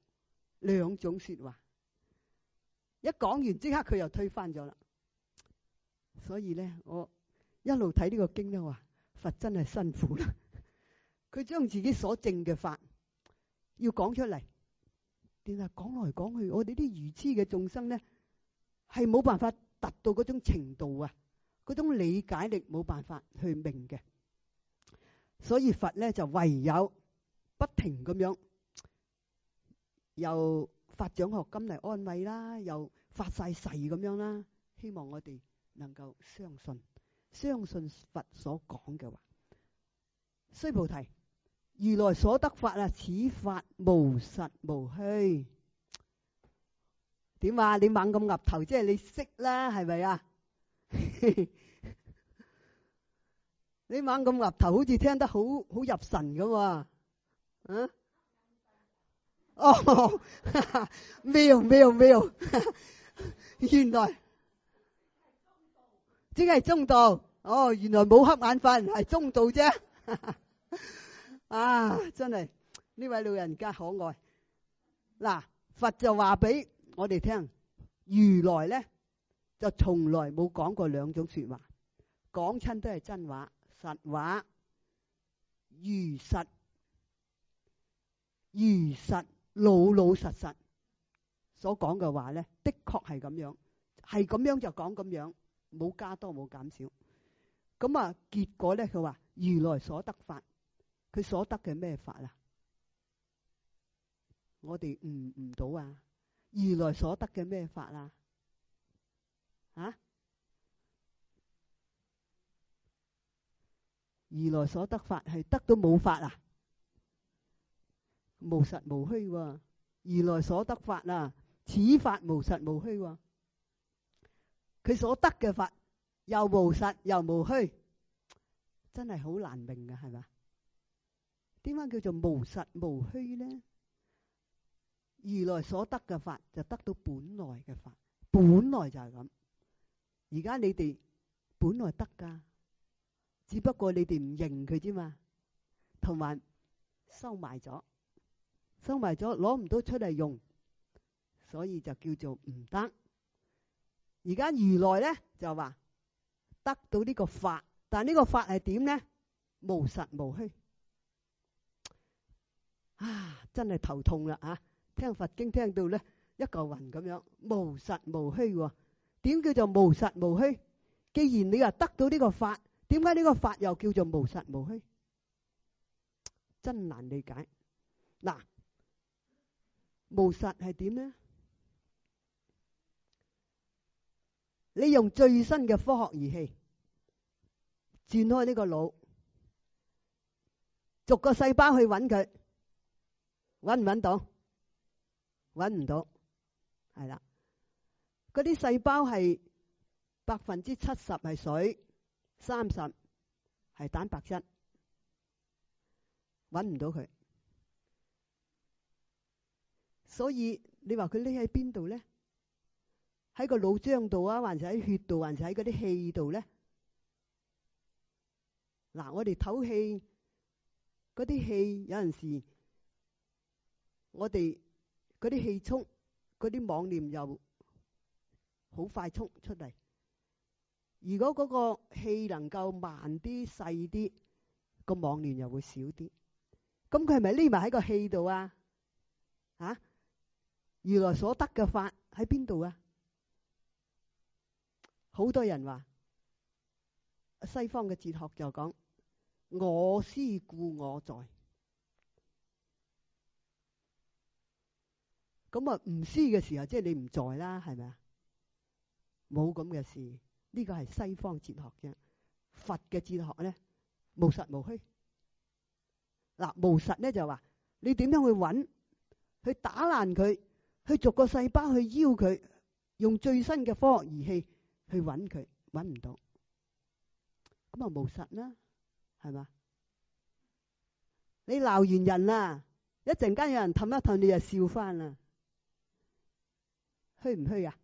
2種說話。一講完即刻佢又推翻咗啦。所以咧，我一路睇呢個經咧，話佛真係辛苦啦。佢將自己所證嘅法要講出嚟，點解講來講去，我哋啲愚痴嘅眾生咧係冇辦法達到嗰種程度啊，嗰種理解力冇辦法去明嘅。所以佛咧就唯有不停咁樣，又發獎學金嚟安慰啦，又發晒誓咁樣啦，希望我哋能夠相信佛所講嘅話。須菩提，如來所得法啊，此法無實無虛。點啊？你猛咁岌頭，即係你識啦，係咪啊？你猛咁岌頭，好似聽得好入神咁啊！哦，妙，原來即係中道。哦，原來冇瞌眼瞓，係中道啫。啊，真係呢位老人家可愛。嗱，佛就話俾我哋聽，如來咧就從來冇講過2種說話，講親都係真話。實話，如實老老實實所講嘅話咧，的確係咁樣，係咁樣就講咁樣，冇加多冇減少。咁啊，結果咧，佢話如來所得法，佢所得嘅咩法啊？我哋悟唔到啊！如來所得嘅咩法啊？啊？如來所得法係得到冇法啊，無實無虛喎。如來所得法啊，此法無實無虛喎。佢所得嘅法又無實又無虛，真係好難明㗎，係嘛？點解叫做無實無虛呢？如來所得嘅法就得到本來嘅法，本來就係咁。而家你哋本來得㗎。只不過你哋唔認佢啫嘛，同埋收埋咗，攞唔到出嚟用，所以就叫做唔得。而家如來咧就話得到呢個法，但呢個法係點咧？無實無虛啊！真係頭痛啦啊！聽佛經聽到咧一嚿雲咁樣，無實無虛喎。點叫做無實無虛？既然你話得到呢個法，點解呢個法又叫做無實無虛？真難理解。嗱，無實係點呢？你用最新嘅科學儀器轉開呢個腦，逐個細胞去揾佢，揾唔揾到？揾唔到，係啦。嗰啲細胞係70%係水，30%係蛋白質。 揾唔到佢。所以你話佢匿喺邊度咧？喺個腦漿度啊，還是喺血度，還是喺嗰啲氣度咧？嗱，我哋唞氣嗰啲氣，有陣時我哋嗰啲氣衝，嗰啲妄念又好快衝出嚟。如果嗰個氣能夠慢啲、細啲，個妄念又會少啲。咁佢係咪匿埋喺個氣度啊？啊？如來所得嘅法喺邊度啊？好多人話西方嘅哲學就講我思故我在。咁啊唔思嘅時候，即係你唔在啦，係咪啊？冇咁嘅事，呢個係西方哲學啫。佛嘅哲學咧，無實無虛。嗱，無實咧就話你點樣去揾，去打爛佢，去逐個細胞去邀佢，用最新嘅科學儀器去揾佢，揾唔到，咁啊無實啦，係嘛？你鬧完人啦，一陣間有人氹一氹你就笑翻啦，虛唔虛啊？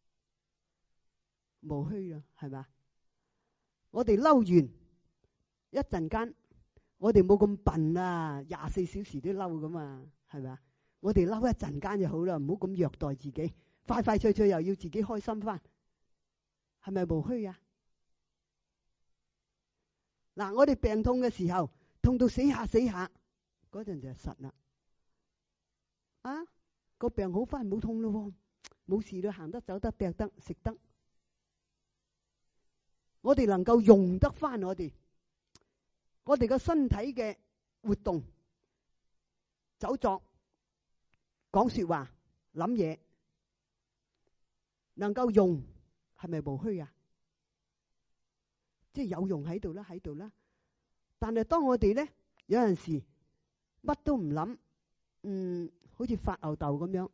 無虛啊，係嘛？我哋嬲完一陣間，我哋冇咁笨啊，24小時都嬲噶嘛，係咪啊？我哋嬲一陣間就好啦，唔好咁虐待自己，快快脆脆又要自己開心翻，係咪無虛啊？嗱，我哋病痛嘅時候，痛到死下死下，嗰陣就係實啦。啊，個病好翻冇痛咯，冇事啦，行得走得趯得食得，我哋能夠用得翻我哋個身體嘅活動、走作、講說話、諗嘢，能夠用，係咪無虛啊？即係有用喺度啦，喺度啦。但係當我哋咧有陣時乜都唔諗，好似發吽哣咁樣，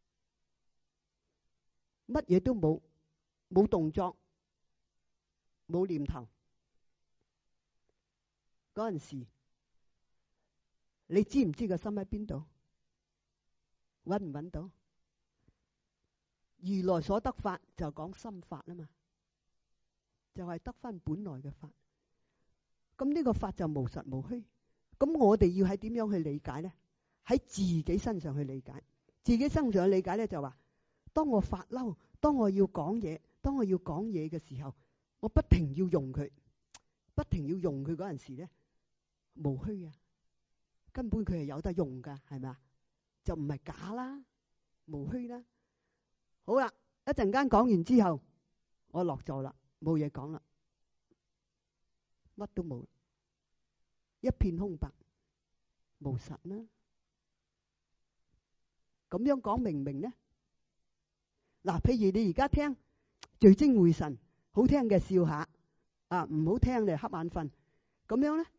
乜嘢都冇，冇動作，冇念頭。嗰陣時，你知唔知個心喺邊度？揾唔揾到？如來所得法就講心法啊嘛，就係得翻本來嘅法。咁呢個法就無實無虛。咁我哋要喺點樣去理解呢？喺自己身上去理解。自己身上去理解咧，就話當我發嬲，當我要講嘢嘅時候，我不停要用佢，嗰陣時咧，無虛啊，根本佢係有得用噶，係咪啊？就唔係假啦，無虛啦。好啦，一陣間講完之後，我落座啦，冇嘢講啦，乜都冇，一片空白，無實啦。咁樣講明唔明呢？嗱，譬如你而家聽聚精會神，好聽嘅笑下，啊唔好聽你瞌眼瞓，咁樣咧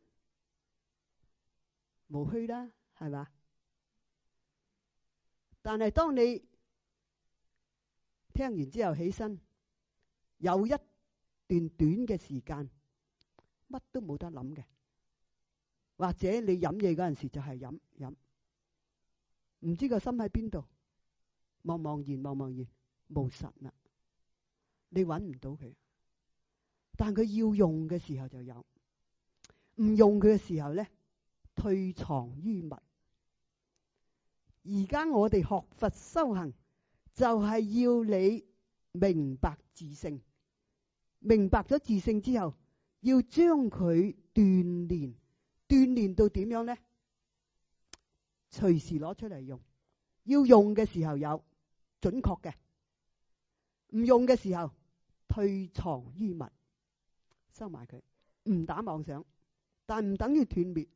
無虛啦，係嘛？但係當你聽完之後起身，有一段短嘅時間，乜都冇得諗嘅，或者你飲嘢嗰陣時就係飲，唔知個心喺邊度，茫然，無實啦，你揾唔到佢。但佢要用嘅時候就有，唔用佢嘅時候咧，退藏於物。而家我哋學佛修行，就係要你明白自性，明白咗自性之後，要將佢鍛煉到點樣咧？隨時攞出嚟用，要用嘅時候有準確嘅，唔用嘅時候退藏於物，收埋佢，唔打妄想，但唔等於斷滅。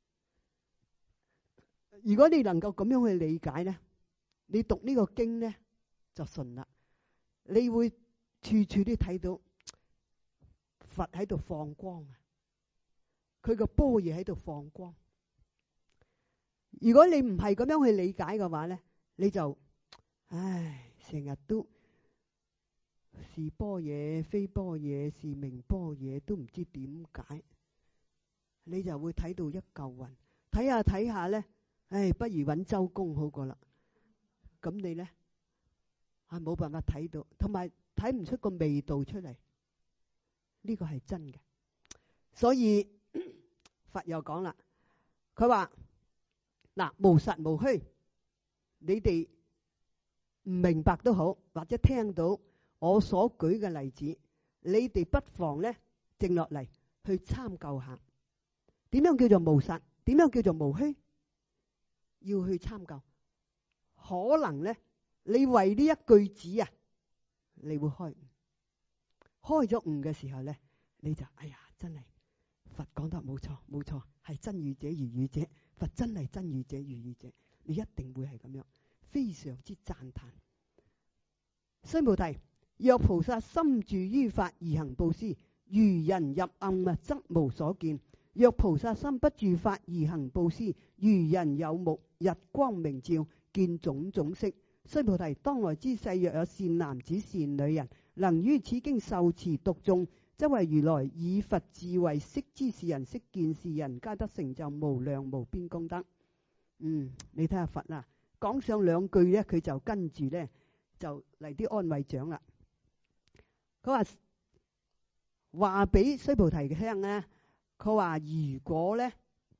如果你能夠咁樣去理解咧，你讀呢個經咧就順啦。你會處處都睇到佛喺度放光啊，佢個般若喺度放光。如果你唔係咁樣去理解嘅話咧，你就成日都是般若非般若，是名般若，都唔知點解，你就會睇到一嚿雲， 睇下睇下咧，不如揾周公好過啦。咁你咧係冇辦法睇到，同埋睇唔出個味道出嚟。呢個係真嘅。所以佛又講啦，佢話嗱，無實無虛，你哋唔明白都好，或者聽到我所舉嘅例子，你哋不妨咧靜落嚟去參究下，點樣叫做無實，點樣叫做無虛，要去參究。可能咧，你為呢一句子啊，你會開咗悟嘅時候咧，你就哎呀，真係佛講得冇錯，冇錯，係真語者如語者，佛真係真語者如語者，你一定會係咁樣，非常之讚歎。須菩提，若菩薩心住於法而行布施，如人入暗啊，則無所見；若菩薩心不住法而行布施，如人有目，日光明照，見種種色。須菩提，當來之世，若有善男子善女人，能於此經受持讀誦，則為如來以佛智慧悉知是人，悉見是人，皆得成就無量無邊功德。你睇下佛啦，講上兩句咧，佢就跟住咧就嚟啲安慰獎啦。佢話俾須菩提嘅聽咧，佢話如果咧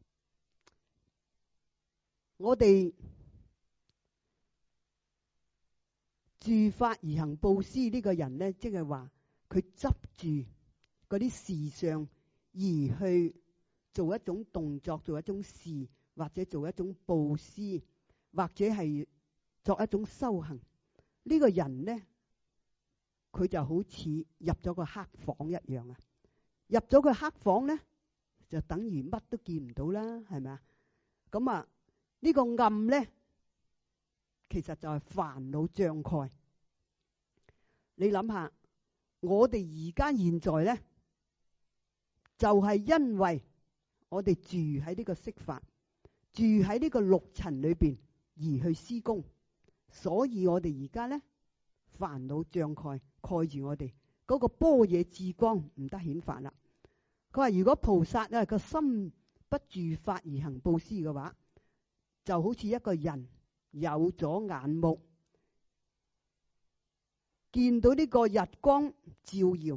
我哋住法而行布施呢個人咧，即係話佢執住嗰啲事上而去做一種動作，做一種事，或者做一種布施，或者係作一種修行。呢個人咧，佢就好似入咗個黑房一樣啊！入咗個黑房咧，就等於乜都見唔到啦，係咪啊？咁啊，呢個暗咧，其實就係煩惱障蓋。你諗下，我哋而家現在咧，就係因為我哋住喺呢個色法，住喺呢個六塵裏邊而去施工，所以我哋而家咧煩惱障蓋蓋住我哋，嗰個般若智光唔得顯發啦。佢話如果菩薩啊個心不住法而行布施嘅話，就好似一個人有咗眼目，見到呢個日光照耀，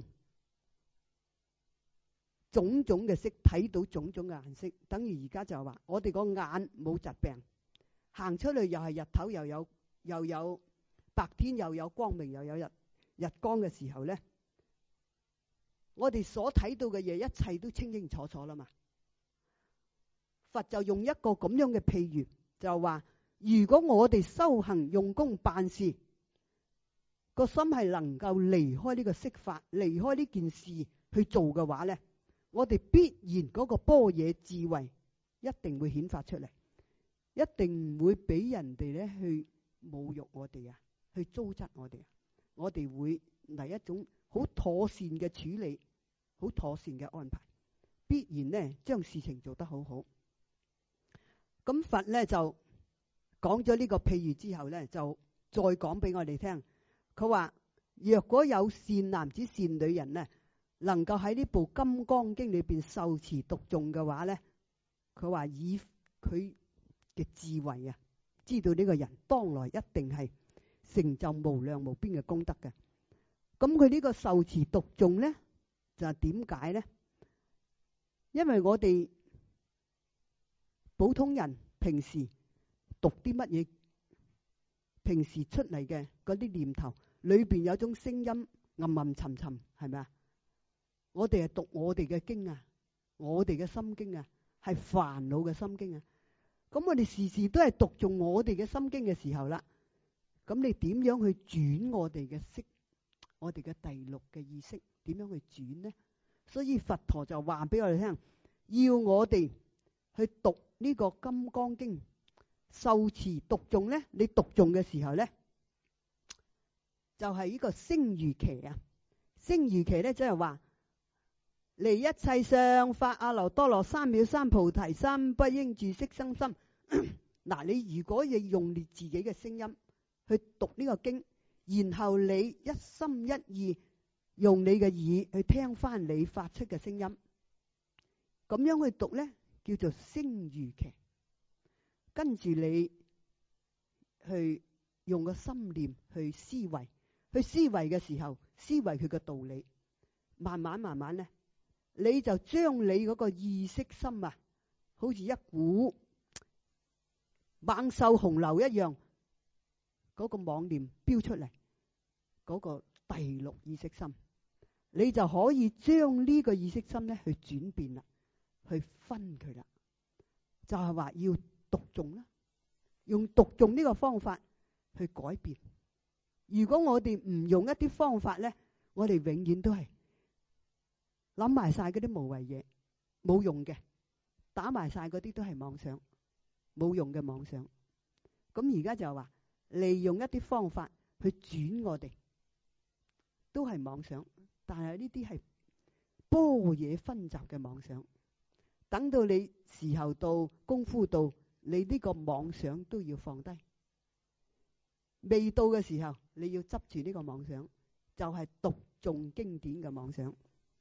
種種嘅色，睇到種種嘅顏色，等於而家就係話我哋個眼冇疾病，行出去又係日頭，又有白天，又有光明，又有日光嘅時候咧，我哋所睇到嘅嘢一切都清清楚楚啦嘛。佛就用一個咁樣嘅譬喻，就話如果我哋修行用功辦事，個心係能夠離開呢個色法，離開呢件事去做嘅話咧，我哋必然嗰個般若智慧一定會顯發出嚟，一定唔會俾人哋咧去侮辱我哋啊，去糟質我哋啊。我哋會嚟一種好妥善嘅處理，好妥善嘅安排，必然咧將事情做得好好。咁佛咧就講咗呢個譬喻之後咧，就再講俾我哋聽。佢話若果有善男子善女人咧，能夠喺呢部《金剛經》裏邊受持讀誦嘅話咧，佢話以佢嘅智慧啊，知道呢個人當來一定係成就無量無邊嘅功德嘅。咁佢呢個受持讀誦咧，就係點解咧？因為我哋普通人平時讀啲乜嘢，平時出嚟嘅嗰啲念頭裏邊有種聲音暗暗沉沉，係咪啊？我哋係讀我哋嘅經啊，我哋嘅心經啊，係煩惱嘅心經啊。咁我哋時時都係讀誦我哋嘅心經嘅時候啦，咁你點樣去轉我哋嘅識，我哋嘅第六嘅意識點樣去轉呢？所以佛陀就話俾我哋聽，要我哋去讀呢個《金剛經》，受持讀誦咧。你讀誦嘅時候咧，就係呢個聲如期啊。聲如期咧，即係話離一切相法阿耨多羅三藐三菩提心，不應住色生心。嗱，你如果要用你自己嘅聲音去讀呢個經，然後你一心一意用你嘅耳去聽翻你發出嘅聲音，咁樣去讀咧，叫做聲如期。 跟住你去用個心念去思維，去思維嘅時候，思維佢嘅道理，慢慢咧，你就將你嗰個意識心啊，好似一股猛獸洪流一樣，嗰個妄念飆出嚟，嗰個第六意識心，你就可以將呢個意識心咧去轉變啦，去分佢啦，就係話要讀誦啦，用讀誦呢個方法去改變。如果我哋唔用一啲方法咧，我哋永遠都係諗埋晒嗰啲無謂嘢，冇用嘅，打埋晒嗰啲都係妄想，冇用嘅妄想。咁而家就話利用一啲方法去轉我哋，都係妄想，但係呢啲係般若分集嘅妄想。等到你時候到，功夫到，你呢個妄想都要放低。未到嘅時候，你要執住呢個妄想，就係讀誦經典嘅妄想。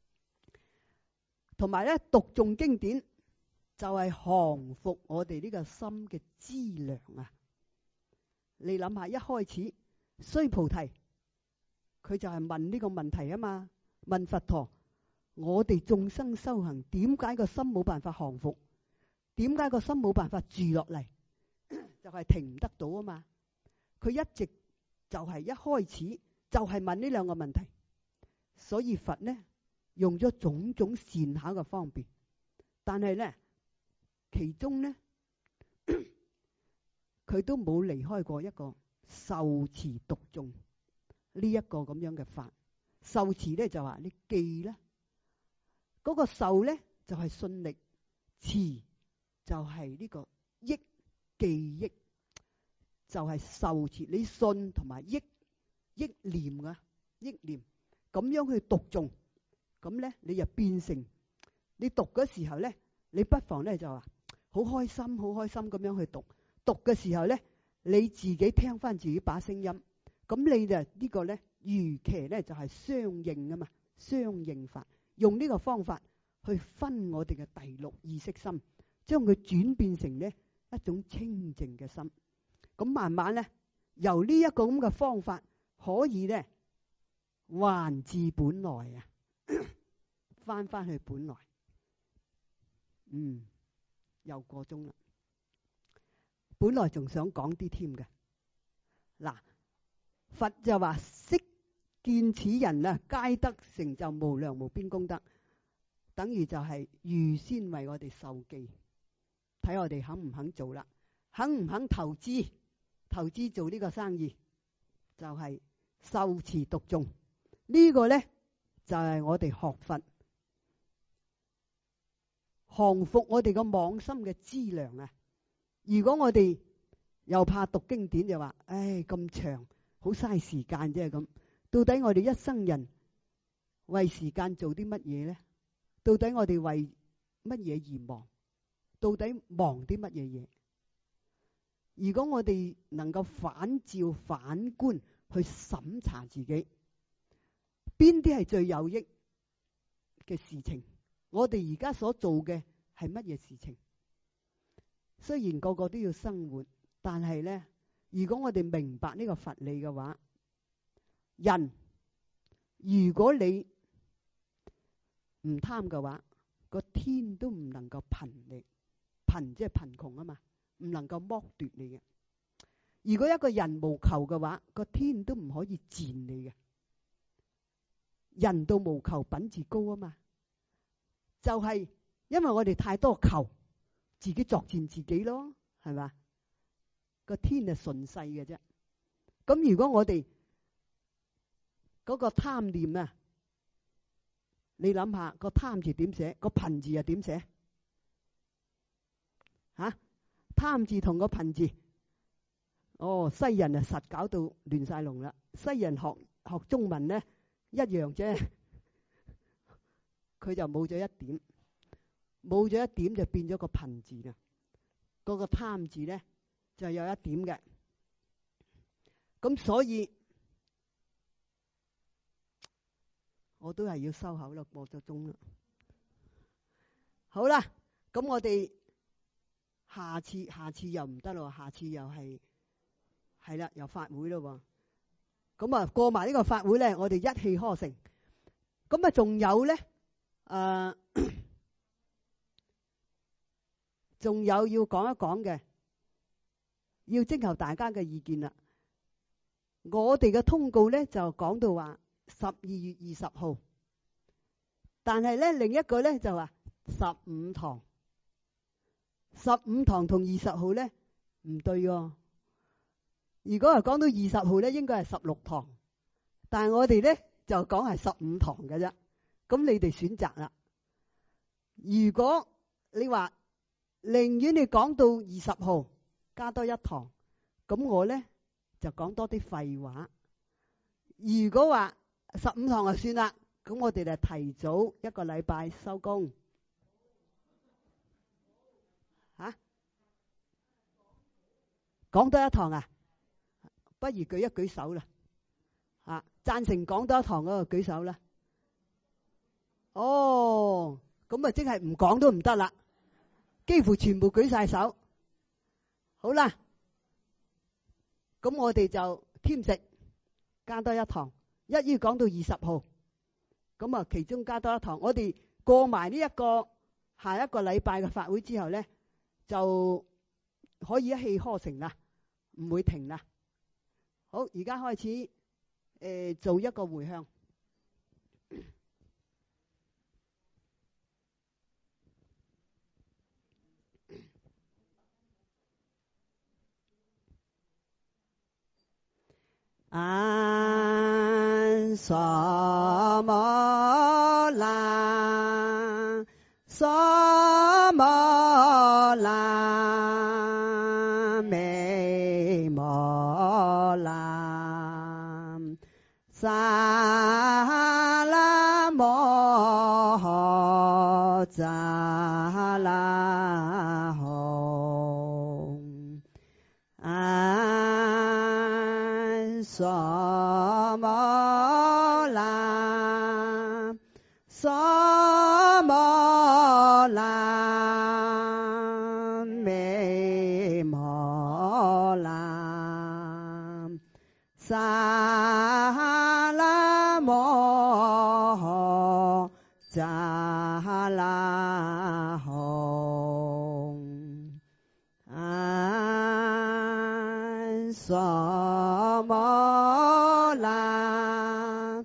同埋咧，讀誦經典就係降服我哋呢個心嘅資糧啊！你諗下，一開始須菩提佢就係問呢個問題啊嘛，問佛陀：我哋眾生修行，點解個心冇辦法降服？點解個心冇辦法住落嚟？就係停唔得到啊嘛！佢一直就係一開始就係問呢兩個問題，所以佛呢用咗種種善巧嘅方便，但係呢其中呢佢都冇離開過一個受持讀誦呢一個咁樣嘅法。受持呢就話你記啦，嗰個受呢就係信力，持就係呢個憶記憶，就係受持，你信同埋憶念啊，憶念咁樣去讀誦，咁咧你就變成你讀嘅時候咧，你不妨咧就話好開心好開心咁樣去讀。讀嘅時候咧，你自己聽翻自己把聲音，咁你就呢個咧如期咧就係相應啊嘛，相應法，用呢個方法去分我哋嘅第六意識心，將佢轉變成呢一種清淨嘅心。咁慢慢咧，由呢一個咁嘅方法，可以咧還至本來啊，翻去本來。又過鐘啦，本來仲想講啲添嘅。嗱，佛就話悉見此人啊，皆得成就無量無邊功德，等於就係預先為我哋授記，睇我哋肯唔肯做啦，肯唔肯投資做呢個生意，就係受持讀誦呢個咧，就係我哋學佛降服我哋個妄心嘅資糧啊！如果我哋又怕讀經典，就話唉咁長，好嘥時間啫咁。到底我哋一生人為時間做啲乜嘢咧？到底我哋為乜嘢而忙？到底忙啲乜嘢嘢？如果我哋能夠反照反觀去審查自己，邊啲係最有益嘅事情？我哋而家所做嘅係乜嘢事情？雖然個個都要生活，但係咧，如果我哋明白呢個佛理嘅話，人如果你唔貪嘅話，個天都唔能夠貧你，貧即係貧窮啊嘛，唔能夠剝奪你嘅。如果一個人無求嘅話，個天都唔可以賤你嘅。人到無求，品自高啊嘛。就係因為我哋太多求，自己作賤自己咯，係嘛？個天係順勢嘅啫。咁如果我哋嗰個貪念啊，你諗下個貪字點寫，個貧字又點寫？吓，貪字同個貧字，西人啊實搞到亂晒龍啦。西人學中文咧一樣啫。佢就冇咗一點，冇咗一點就變咗個貧字啦。嗰個貪字咧就有一點嘅。咁所以我都係要收口啦，過咗鐘啦。好啦，咁我哋下次又唔得咯，下次又係啦，又法會咯。咁啊過埋呢個法會咧，我哋一氣呵成。咁啊仲有咧，仲有要講一講嘅，要徵求大家嘅意見啦。我哋嘅通告咧就講到話12月20號，但係咧另一個咧就話15堂，15堂同20號咧唔對喎。如果係講到20號咧，應該係16堂，但係我哋咧就講係15堂嘅啫。咁你哋選擇啦。如果你話寧願你講到20號加多一堂，咁我咧就講多啲廢話。如果話15堂就算啦，咁我哋就提早1個禮拜收工。嚇？講多一堂啊？不如舉一舉手啦。贊成講多一堂嗰個舉手啦。哦，咁啊，即係唔講都唔得啦，幾乎全部舉晒手。好啦，咁我哋就添食加多一堂，一於講到20號，咁啊其中加多一堂。我哋過埋呢一個下一個禮拜嘅法會之後咧，就可以一氣呵成啦，唔會停啦。好，而家開始做一個回向。安薩摩拉，薩摩拉，美摩拉，薩拉摩扎拉吽，薩摩拉，薩摩拉，美摩拉，薩拉摩扎拉吽，薩摩拉，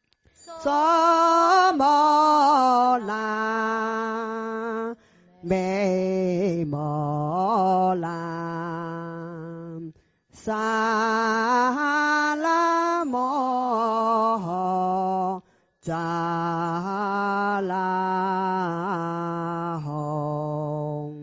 薩摩拉，美摩拉，薩拉摩扎拉吽。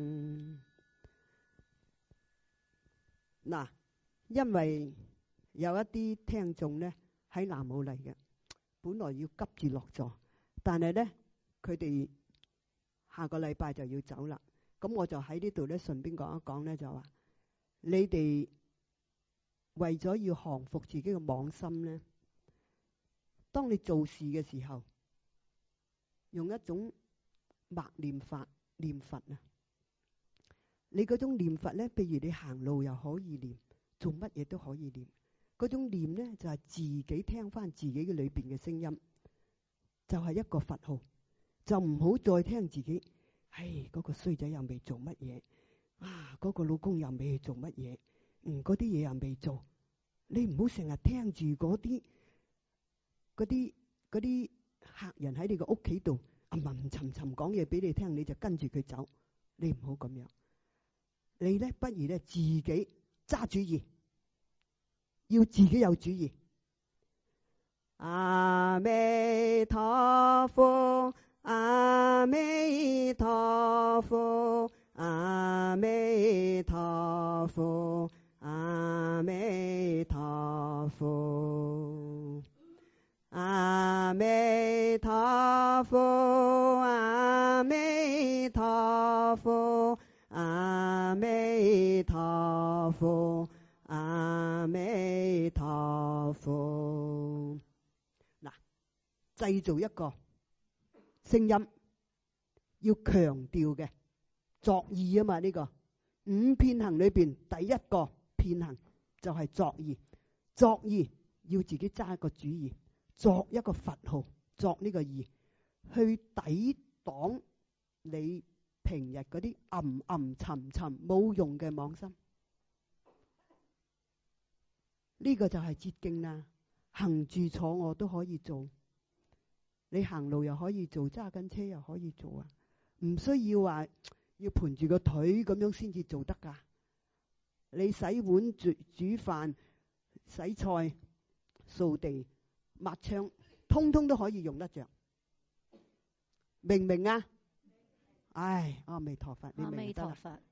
嗱，因為有一啲聽眾咧喺南澳嚟嘅，本來要急住落座，但係咧佢哋下個禮拜就要走啦。咁我就喺呢度咧順便講一講咧，就話你哋為咗要降服自己嘅妄心咧，當你做事嘅時候，用一種默念法念佛啊。你嗰種念佛咧，譬如你行路又可以念，做乜嘢都可以念。嗰種念咧就係自己聽翻自己嘅裏邊嘅聲音，就係一個佛號，就唔好再聽自己，嗰個衰仔又未做乜嘢，嗰個老公又未去做乜嘢，嗰啲嘢又未做。你唔好成日聽住嗰啲客人喺你個屋企度沉沉講嘢俾你聽，你就跟住佢走。你唔好咁樣。你咧不如咧自己揸主意，要自己有主意。阿彌陀佛，阿彌陀佛，阿彌陀佛，阿彌陀佛，阿彌陀佛，阿彌陀佛，阿彌陀佛，阿彌陀佛。嗱，製造一個聲音要強調嘅作意啊嘛，呢個五遍行裏邊第一個遍行就係作意。作意要自己揸一個主意，作一個佛號，作呢個意，去抵擋你平日嗰啲沉沉冇用嘅妄心。呢個就係捷徑啦。行住坐臥都可以做，你行路又可以做，揸緊車又可以做啊！唔需要話要盤住個腿咁樣先至做得噶。你洗碗、煮飯、洗菜、掃地、抹窗，通通都可以用得着，明唔明啊？唉，阿彌陀佛，你明得啦。